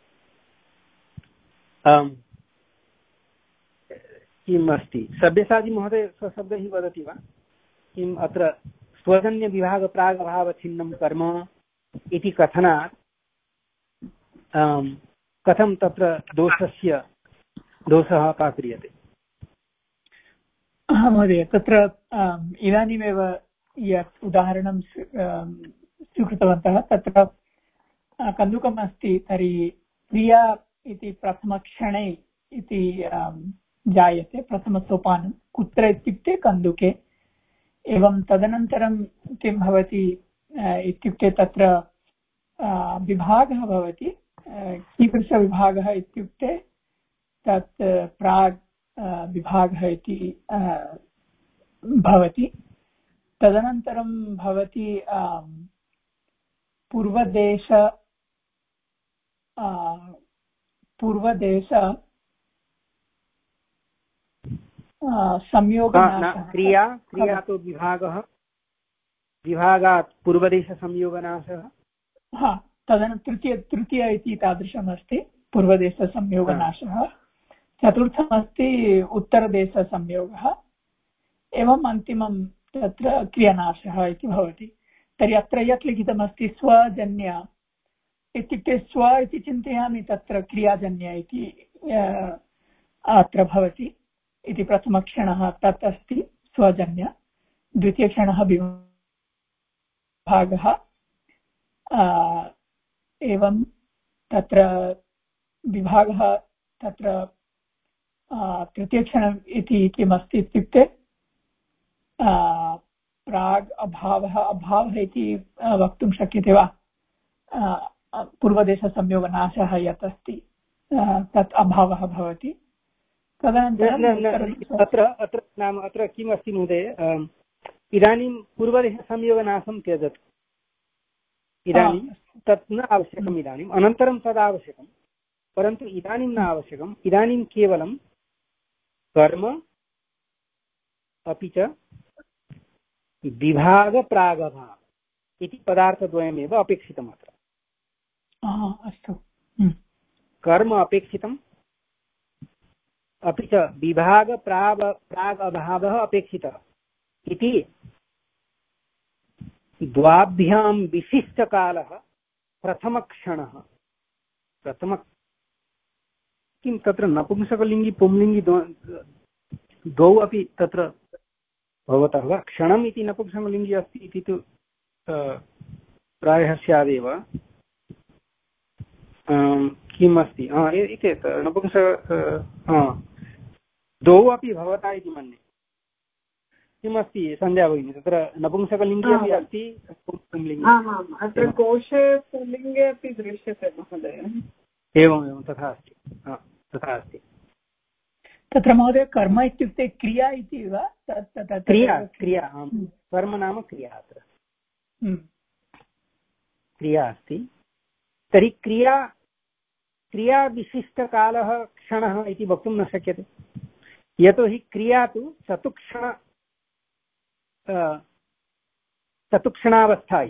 किम् अस्ति, सब्यसाची महोदय स्वशब्दैः वदति वा किम् अत्र स्वजन्यविभागप्रागभावच्छिन्नं कर्म इति कथनात् कथं तत्र दोषस्य दोषः पाक्रियते? महोदय, तत्र इदानीमेव यत् उदाहरणं स्वीकृतवन्तः तत्र कन्दुकम् अस्ति, तर्हि क्रिया इति प्रथमक्षणे इति जायते, प्रथमसोपानं कुत्र इत्युक्ते कन्दुके। एवं तदनन्तरं किं भवति इत्युक्ते तत्र विभागः भवति। कीदृशविभागः इत्युक्ते तत् प्राग् विभागः इति भवति। तदनन्तरं भवति पूर्वदेश पूर्वदेश संयोगनाशः। क्रिया क्रिया तो विभागः, विभागात् पूर्वदेशसंयोगनाशः। हा, तदनन्तरं तृतीय तृतीय इति तादृशमस्ति, पूर्वदेशसंयोगनाशः। चतुर्थमस्ति उत्तरदेशसंयोगः। एवम् अन्तिमं तत्र क्रियानाशः इति भवति। तर्हि अत्र यत् लिखितमस्ति स्वजन्य इत्युक्ते स्व इति चिन्तयामि, तत्र क्रियाजन्य इति अत्र भवति इति प्रथमक्षणः तत् अस्ति स्वजन्य। द्वितीयक्षणः विभागः। एवं तत्र विभागः तत्र तृतीयक्षणम् इति किमस्ति इत्युक्ते प्राग् अभावः अभावः इति वक्तुं शक्यते वा? पूर्वदेशसंयोगनाशः यत् अस्ति तत् अभावः भवति। तदनन्तरं अत्र अत्र नाम अत्र किम् अस्ति महोदय, इदानीं पूर्वदेशसंयोगनाशं त्यजतु, इदानीं तत् न आवश्यकम्, इदानीम् अनन्तरं तद् आवश्यकं, परन्तु इदानीं न आवश्यकम्। इदानीं केवलं कर्म अपि च विभागप्रागभाव इति पदार्थद्वयमेव अपेक्षितम् अत्र। अस्तु, कर्म अपेक्षितम् अपि च विभागप्राग प्रागभावः अपेक्षितः इति द्वाभ्यां विशिष्टकालः प्रथमक्षणः। प्रथम किं तत्र नपुंसकलिङ्गि पुंलिङ्गि द्वौ अपि तत्र भवतः वा क्षणम् इति नपुंसकलिङ्गे अस्ति इति तु प्रायः स्यादेव। किम् अस्ति इति नपुंसक द्वौ अपि भवता इति मन्ये। किमस्ति सन्ध्या भगिनी तत्र नपुंसकलिङ्गे अपि अस्ति अत्र कोशे पुल्लिङ्गे अपि दृश्यते महोदय। एवम् एवं तथा अस्ति तथा अस्ति। तत्र महोदय कर्म इत्युक्ते क्रिया इति वा? क्रिया क्रिया कर्म नाम क्रिया अत्र क्रिया अस्ति। तर्हि क्रिया क्रियाविशिष्टकालः क्षणः इति वक्तुं न शक्यते, यतोहि क्रिया तु चतुक्षण चतुक्षणावस्थायि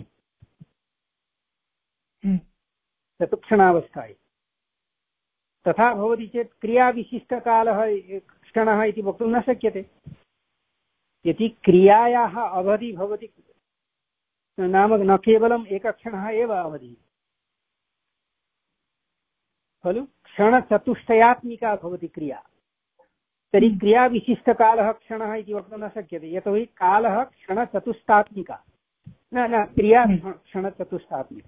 चतुक्षणावस्थायि तथा भवति चेत् क्रियाविशिष्टकालः क्षणः इति वक्तुं न शक्यते। यदि क्रियायाः अवधि भवति नाम न केवलम् एकक्षणः एव अवधिः खलु, क्षणचतुष्टयात्मिका भवति क्रिया। तर्हि क्रियाविशिष्टकालः क्षणः इति वक्तुं न शक्यते, यतोहि कालः क्षणचतुष्टात्मिका न न क्रिया क्षणचतुष्टात्मिका।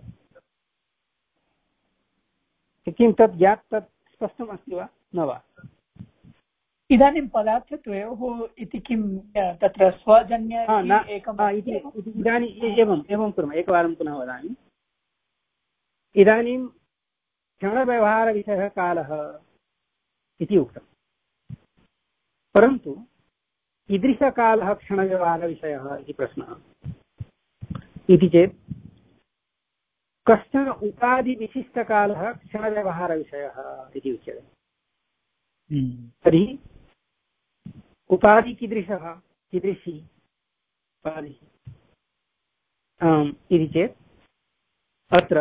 किं तत् ज्ञात् तत् स्पष्टमस्ति वा न वा? इदानीं पदार्थद्वयोः इति किं तत्र स्वजन्य इदानीम् एवम् एवं कुर्मः, एकवारं पुनः वदामि। इदानीं क्षणव्यवहारविषयः कालः इति उक्तम्, परन्तु कीदृशकालः क्षणव्यवहारविषयः इति प्रश्नः इति चेत् कश्चन उपाधिविशिष्टकालः क्षणव्यवहारविषयः इति उच्यते। तर्हि उपाधि कीदृशः कीदृशी उपाधिः इति चेत् अत्र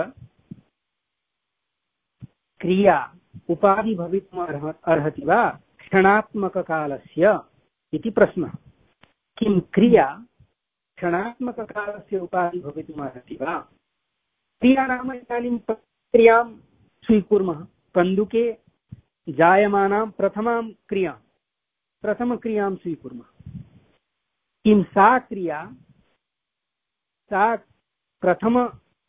क्रिया उपाधि भवितुम् अर्हति वा क्षणात्मककालस्य इति प्रश्नः। किं क्रिया क्षणात्मककालस्य उपाधि भवितुम् अर्हति वा? क्रिया नाम इदानीं क्रियां स्वीकुर्मः, कन्दुके जायमानां प्रथमां क्रियां प्रथमक्रियां स्वीकुर्मः। किं सा क्रिया सा प्रथम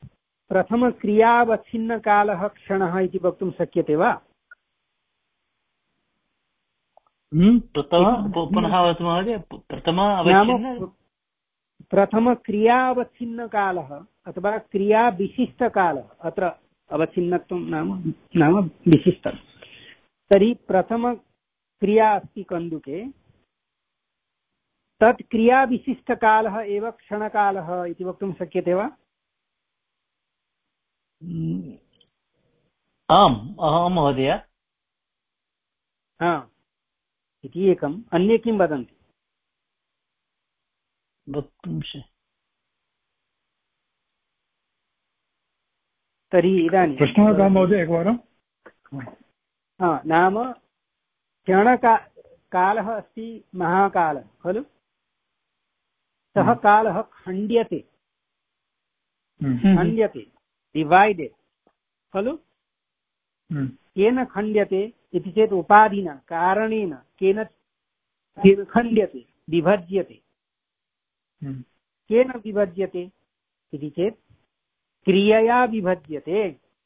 प्रथमक्रियावच्छिन्नकालः क्षणः इति वक्तुं शक्यते वा? प्रथमक्रियावच्छिन्नकालः अथवा क्रियाविशिष्टकालः, अत्र अवच्छिन्नत्वं नाम नाम विशिष्टं। तर्हि प्रथमक्रिया अस्ति कन्दुके, तत् क्रियाविशिष्टकालः एव क्षणकालः इति वक्तुं शक्यते वा? आम् अहं महोदय। हा इति एकम्। अन्ये किं वदन्ति? तर्हि इदानीं प्रश्नः कः महोदय एकवारं? हा नाम क्षणका कालः अस्ति महाकालः खलु, सः कालः खण्ड्यते खण्ड्यते डिवैडेड् खलु। केन खण्ड्यते इति चेत् उपाधिना कारणेन केन खण्ड्यते विभज्यते। केन विभज्यते इति चेत् क्रियया विभज्यते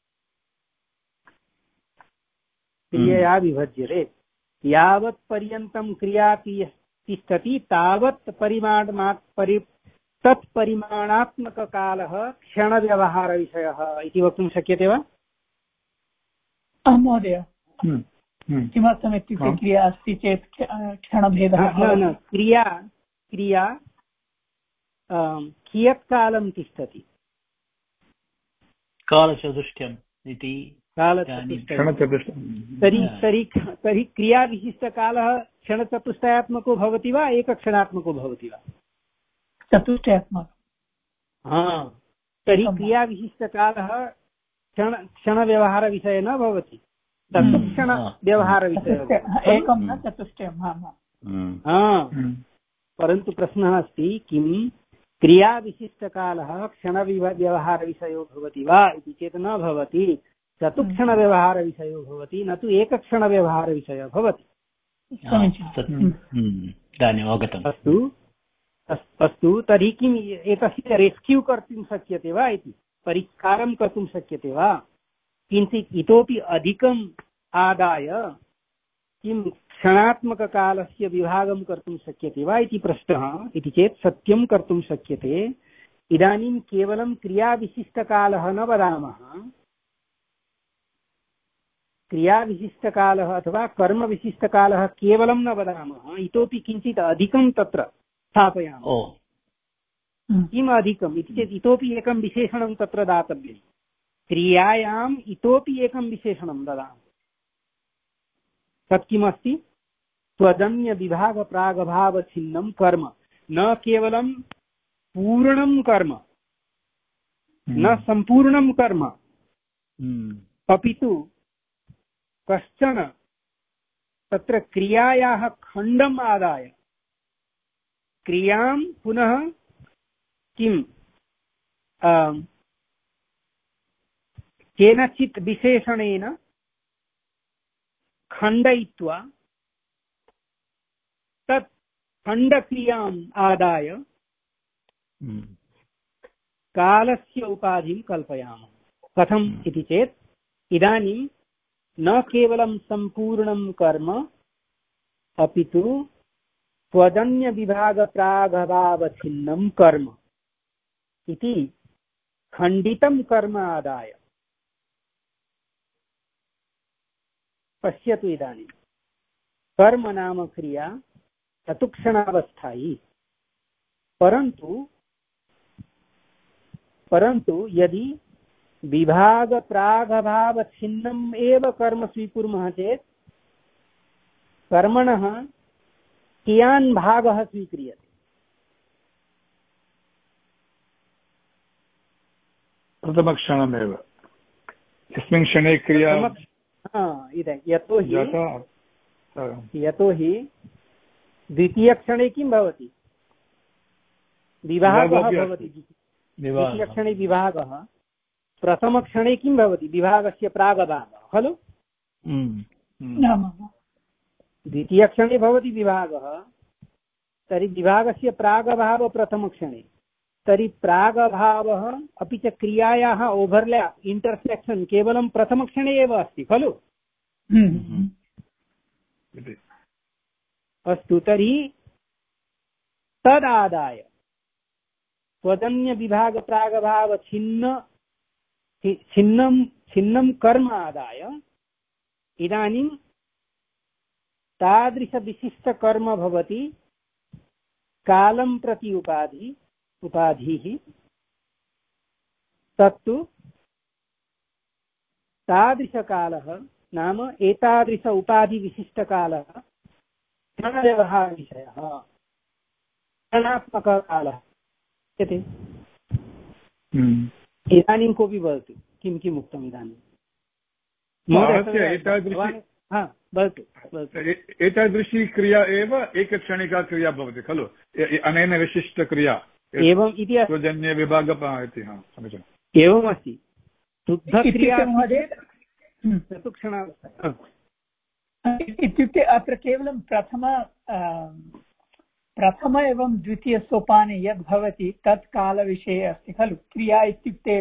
क्रियया विभज्यते। यावत् पर्यन्तं क्रिया तिष्ठति तावत् परिमाणात् परि तत्परिमाणात्मककालः क्षणव्यवहारविषयः इति वक्तुं शक्यते वा? आं महोदय। किमर्थम् इत्युक्ते क्रिया अस्ति चेत् क्षणभेदः न क्रिया क्रिया कियत् कालं तिष्ठति? कालचतुष्टयम् इति कालचतुष्टयं। तर्हि तर्हि तर्हि क्रियाविशिष्टकालः क्षणचतुष्टयात्मको भवति वा एकक्षणात्मको भवति वा? चतुष्टयात्मक। हा तर्हि क्रियाविशिष्टकालः क्षण क्षणव्यवहारविषये न भवति, चतुक्षणव्यवहारविषयः। एकं न चतुष्टयं। हा परन्तु प्रश्नः अस्ति किं क्रियाविशिष्टकालः क्षणव्यवहारविषयो भवति वा इति चेत् न भवति, चतुक्षणव्यवहारविषयो भवति, न तु एकक्षणव्यवहारविषयः भवति। इदानीम् अवगतम्। अस्तु अस्तु तर्हि किम् एतस्य रेस्क्यू कर्तुं शक्यते वा इति, परिष्कारं कर्तुं शक्यते वा, किञ्चित् इतोपि अधिकम् आदाय किं क्षणात्मककालस्य विभागं कर्तुं शक्यते वा इति प्रश्नः। इति चेत् सत्यं कर्तुं शक्यते। इदानीं केवलं क्रियाविशिष्टकालः न वदामः, क्रियाविशिष्टकालः अथवा कर्मविशिष्टकालः केवलं न वदामः, इतोपि किञ्चित् अधिकं तत्र स्थापयामः। किम् अधिकम् इति चेत् इतोपि एकं विशेषणं तत्र दातव्यं। क्रियायाम् इतोपि एकं विशेषणं ददामः। तत् किमस्ति? त्वदन्यविभागप्रागभावच्छिन्नं कर्म। न केवलं पूर्णं कर्म, न सम्पूर्णं कर्म, अपि तु कश्चन तत्र क्रियायाः खण्डम् आदाय क्रियां पुनः किं केनचित् विशेषणेन खण्डयित्वा तत् खण्डक्रियाम् आदाय कालस्य उपाधिं कल्पयामः। कथम् इति चेत् इदानीं न केवलं सम्पूर्णं कर्म अपि तु त्वदन्यविभागप्रागभावच्छिन्नं कर्म इति खण्डितं कर्म आदाय। पश्यतु इदानीं कर्म नाम क्रिया चतुक्षणावस्थायी, परन्तु परन्तु यदि विभागप्रागभावच्छिन्नम् एव कर्म स्वीकुर्मः चेत् कर्मणः कियान् भागः स्वीक्रियते? प्रथमक्षणमेव, यस्मिन् क्षणे क्रिया यतोहि यतोहि द्वितीयक्षणे किं भवति? विभागः भवति। द्वितीयक्षणे विभागः, प्रथमक्षणे किं भवति? विभागस्य प्रागभावः खलु। द्वितीयक्षणे भवति विभागः, तर्हि विभागस्य प्रागभावः प्रथमक्षणे, तर्हि प्रागभावः अपि च क्रियायाः ओवर्ल्याप् इंटरसेक्शन केवलं प्रथमक्षणे एव अस्ति खलु। अस्तु, तर्हि तदादाय त्वदन्यविभागप्रागभावच्छिन्न छिन्नं छिन्नं कर्म आदाय इदानीं तादृशविशिष्टकर्म भवति कालं प्रति उपाधि उपाधिः। तत्तु तादृशकालः नाम एतादृश उपाधिविशिष्टकालः क्षणव्यवहारविषयः, क्षणात्मककालः। इदानीं कोऽपि वदतु, किं किम् उक्तम् इदानीं? एतादृशी क्रिया एव एकक्षणिका क्रिया भवति खलु, अनेन विशिष्टक्रिया एवम् इति स्वजन्यविभागः इति। समीचीनम्, एवमस्ति। शुद्धक्रिया चतुक्षणावस्था इत्युक्ते अत्र केवलं प्रथम प्रथम एवं द्वितीयसोपाने यद् भवति तत् कालविषये अस्ति खलु। क्रिया इत्युक्ते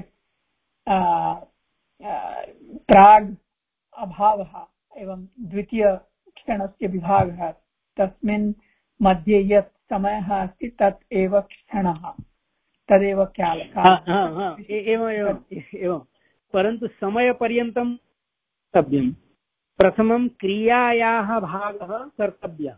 प्राग् अभावः एवं द्वितीयक्षणस्य विभागः, तस्मिन् मध्ये यत् समयः अस्ति तत् एव क्षणः, तदेव कालः। एवं एवं परन्तु समयपर्यन्तं कर्तव्यं। प्रथमं क्रियायाः भागः कर्तव्यः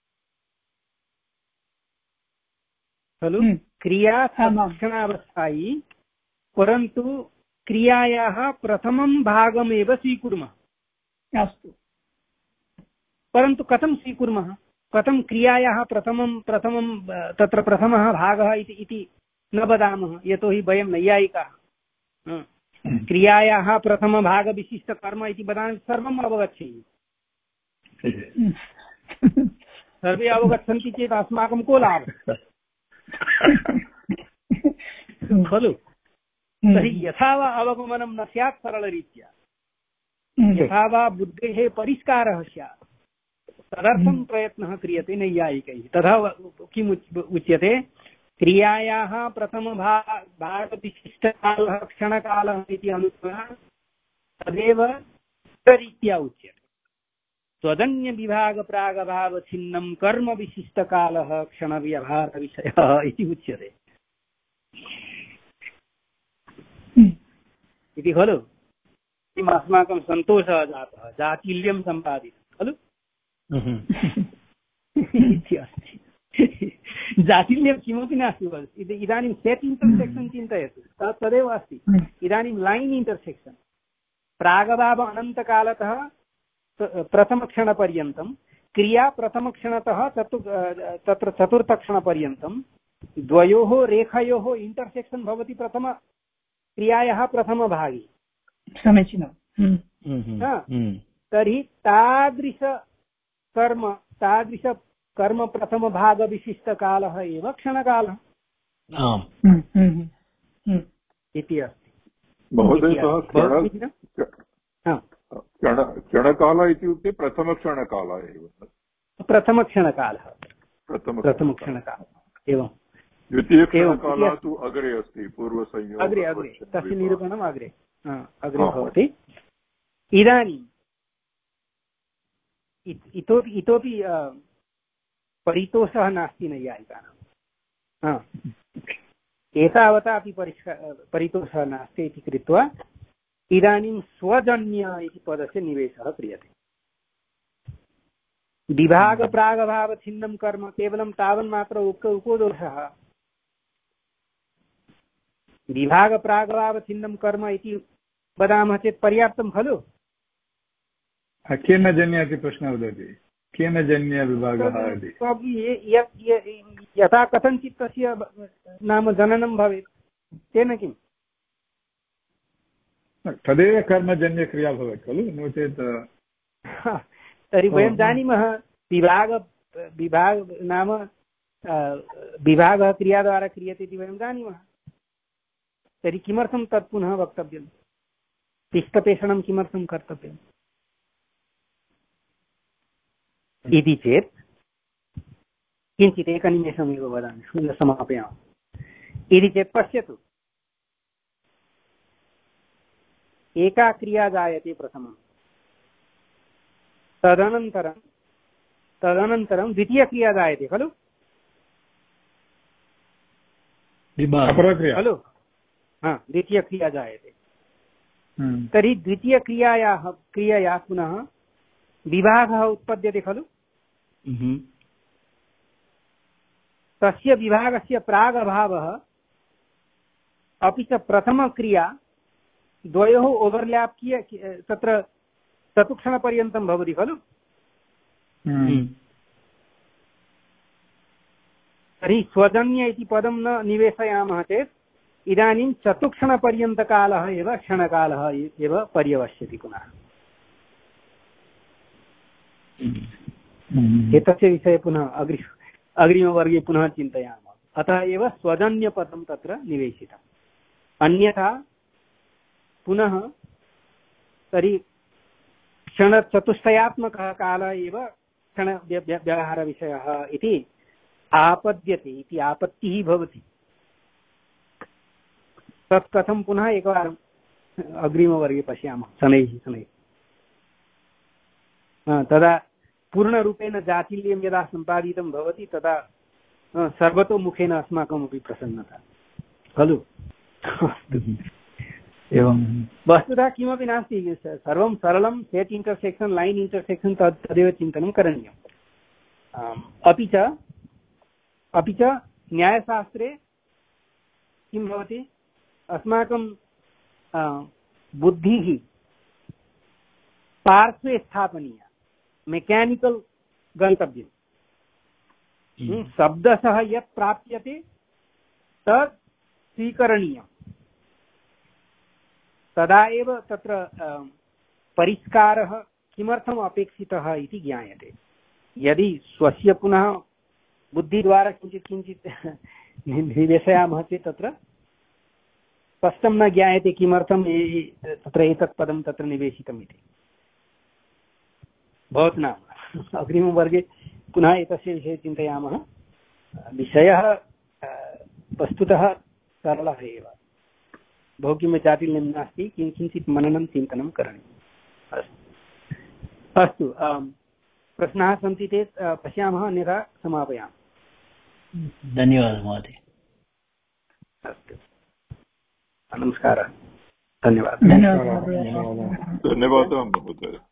खलु। क्रिया क्षणावस्थायी, परन्तु क्रियायाः प्रथमं भागमेव स्वीकुर्मः। अस्तु, परन्तु कथं स्वीकुर्मः? कथं क्रियायाः प्रथमं प्रथमं तत्र प्रथमः भागः इति इति न वदामः, यतोहि वयं नैयायिकाः। क्रियायाः प्रथमभागविशिष्टकर्म इति वदामः, सर्वम् अवगच्छेयुः। सर्वे अवगच्छन्ति चेत् अस्माकं को लाभः खलु। तर्हि यथा वा अवगमनं न स्यात् सरलरीत्या, यथा वा बुद्धेः परिष्कारः स्यात्, तदर्थं प्रयत्नः क्रियते नैयायिकैः। तथा किम् उच्यते, क्रियायाः प्रथमभा भागविशिष्टकालः क्षणकालः इति अनुगुणः तदेव रीत्या उच्यते। त्वदन्यविभागप्रागभावच्छिन्नं कर्मविशिष्टकालः क्षणव्यवहारविषयः इति उच्यते इति खलु। किम् अस्माकं सन्तोषः जातः, जातिल्यं सम्पादितं खलु इति अस्ति। जातिल्यं किमपि नास्ति। इदानीं सेट् इण्टर्सेक्षन् चिन्तयतु, तदेव अस्ति। इदानीं लैन् इण्टर्सेक्षन् प्रागभाव अनन्तकालतः प्रथमक्षणपर्यन्तं, क्रिया प्रथमक्षणतः चतु तत्र चतुर्थक्षणपर्यन्तं, द्वयोः रेखयोः इण्टर्सेक्षन् भवति प्रथमक्रियायाः प्रथमभागे। समीचीनं। तर्हि तादृशकर्म तादृशकर्म प्रथमभागविशिष्टकालः एव क्षणकालः इति अस्ति। क्षणकालः इत्युक्ते प्रथमक्षणकालः एव। प्रथमक्षणकालः प्रथमक्षणकालः एवं। द्वितीयक्षणकालः तु अग्रे अस्ति, पूर्वसंयोगः अग्रे अग्रे तस्य निरूपणम् अग्रे अग्रे भवति। इदानीम् इतोपि इतोपि परितोषः नास्ति नैयायिकानां। एतावता अपि परिष्कार परितोषः नास्ति इति कृत्वा इदानीं स्वजन्य इति पदस्य निवेशः क्रियते। विभागप्रागभावच्छिन्नं कर्म केवलं तावन्मात्र उक्त उपोदोषः। विभागप्रागभावच्छिन्नं कर्म इति वदामः चेत् पर्याप्तं खलु। केन जन्य इति प्रश्नः वदति, केन जन्य विभागः इति। यथा कथञ्चित् तस्य नाम जननं भवेत्, तेन किम्? तदेव कर्मजन्यक्रिया भवति खलु, नो चेत्। तर्हि वयं जानीमः विभाग विभाग नाम विभागः क्रियाद्वारा क्रियते इति वयं जानीमः। तर्हि किमर्थं तत् पुनः वक्तव्यं? तिष्ठपेषणं किमर्थं कर्तव्यम् इति चेत् किञ्चित् एकनिमेषमेव वदामि, समापयामः। इति चेत् पश्यतु, एका क्रिया जायते प्रथमं, तदनन्तरं तदनन्तरं द्वितीयक्रिया जायते खलु खलु हा द्वितीयक्रिया जायते। तर्हि द्वितीयक्रियायाः क्रियया पुनः विभागः उत्पद्यते खलु। तस्य विभागस्य प्रागभावः अपि च प्रथमक्रिया द्वयोः ओवर्ल्याप् किय तत्र चतुक्षणपर्यन्तं भवति खलु। तर्हि स्वजन्य इति पदं न निवेशयामः चेत् इदानीं चतुक्षणपर्यन्तकालः एव क्षणकालः एव पर्यवस्यति पुनः। एतस्य विषये पुनः अग्रि अग्रिमवर्गे पुनः चिन्तयामः। अतः एव स्वजन्यपदं तत्र निवेशितम्। अन्यथा पुनः तर्हि क्षणचतुष्टयात्मकः कालः एव क्षण व्यवहारविषयः इति आपद्यते इति आपत्तिः भवति। तत् कथं पुनः एकवारम् अग्रिमवर्गे पश्यामः शनैः शनैः। तदा पूर्णरूपेण जातिल्यं यदा सम्पादितं भवति तदा सर्वतोमुखेन अस्माकमपि प्रसन्नता खलु। एवं वस्तुतः किमपि नास्ति, सर्वं सरलं, सेट् इण्टर्सेक्षन् लैन् इण्टर्सेक्षन् तद् तदेव चिन्तनं करणीयम्। अपि च अपि च न्यायशास्त्रे किं भवति, अस्माकं बुद्धिः पार्श्वे स्थापनीया, मेकानिकल् गन्तव्यं। शब्दशः यत् प्राप्यते तत् स्वीकरणीयम्। तदा एव तत्र परिष्कारः किमर्थम् अपेक्षितः इति ज्ञायते। यदि स्वस्य पुनः बुद्धिद्वारा किञ्चित् किञ्चित् निवेशयामः चेत् तत्र स्पष्टं न ज्ञायते किमर्थं तत्र एतत् पदं तत्र निवेशितम् इति। भवतु नाम अग्रिमवर्गे पुनः एतस्य विषये चिन्तयामः। विषयः वस्तुतः सरलः एव, बहु किमपि चाटिल्यं नास्ति, किं किञ्चित् मननं चिन्तनं करणीयम्। अस्तु अस्तु प्रश्नाः सन्ति चेत् पश्यामः, अन्यथा समापयामः। धन्यवादः महोदय। अस्तु, नमस्कारः, धन्यवादः। धन्यवादः महोदय।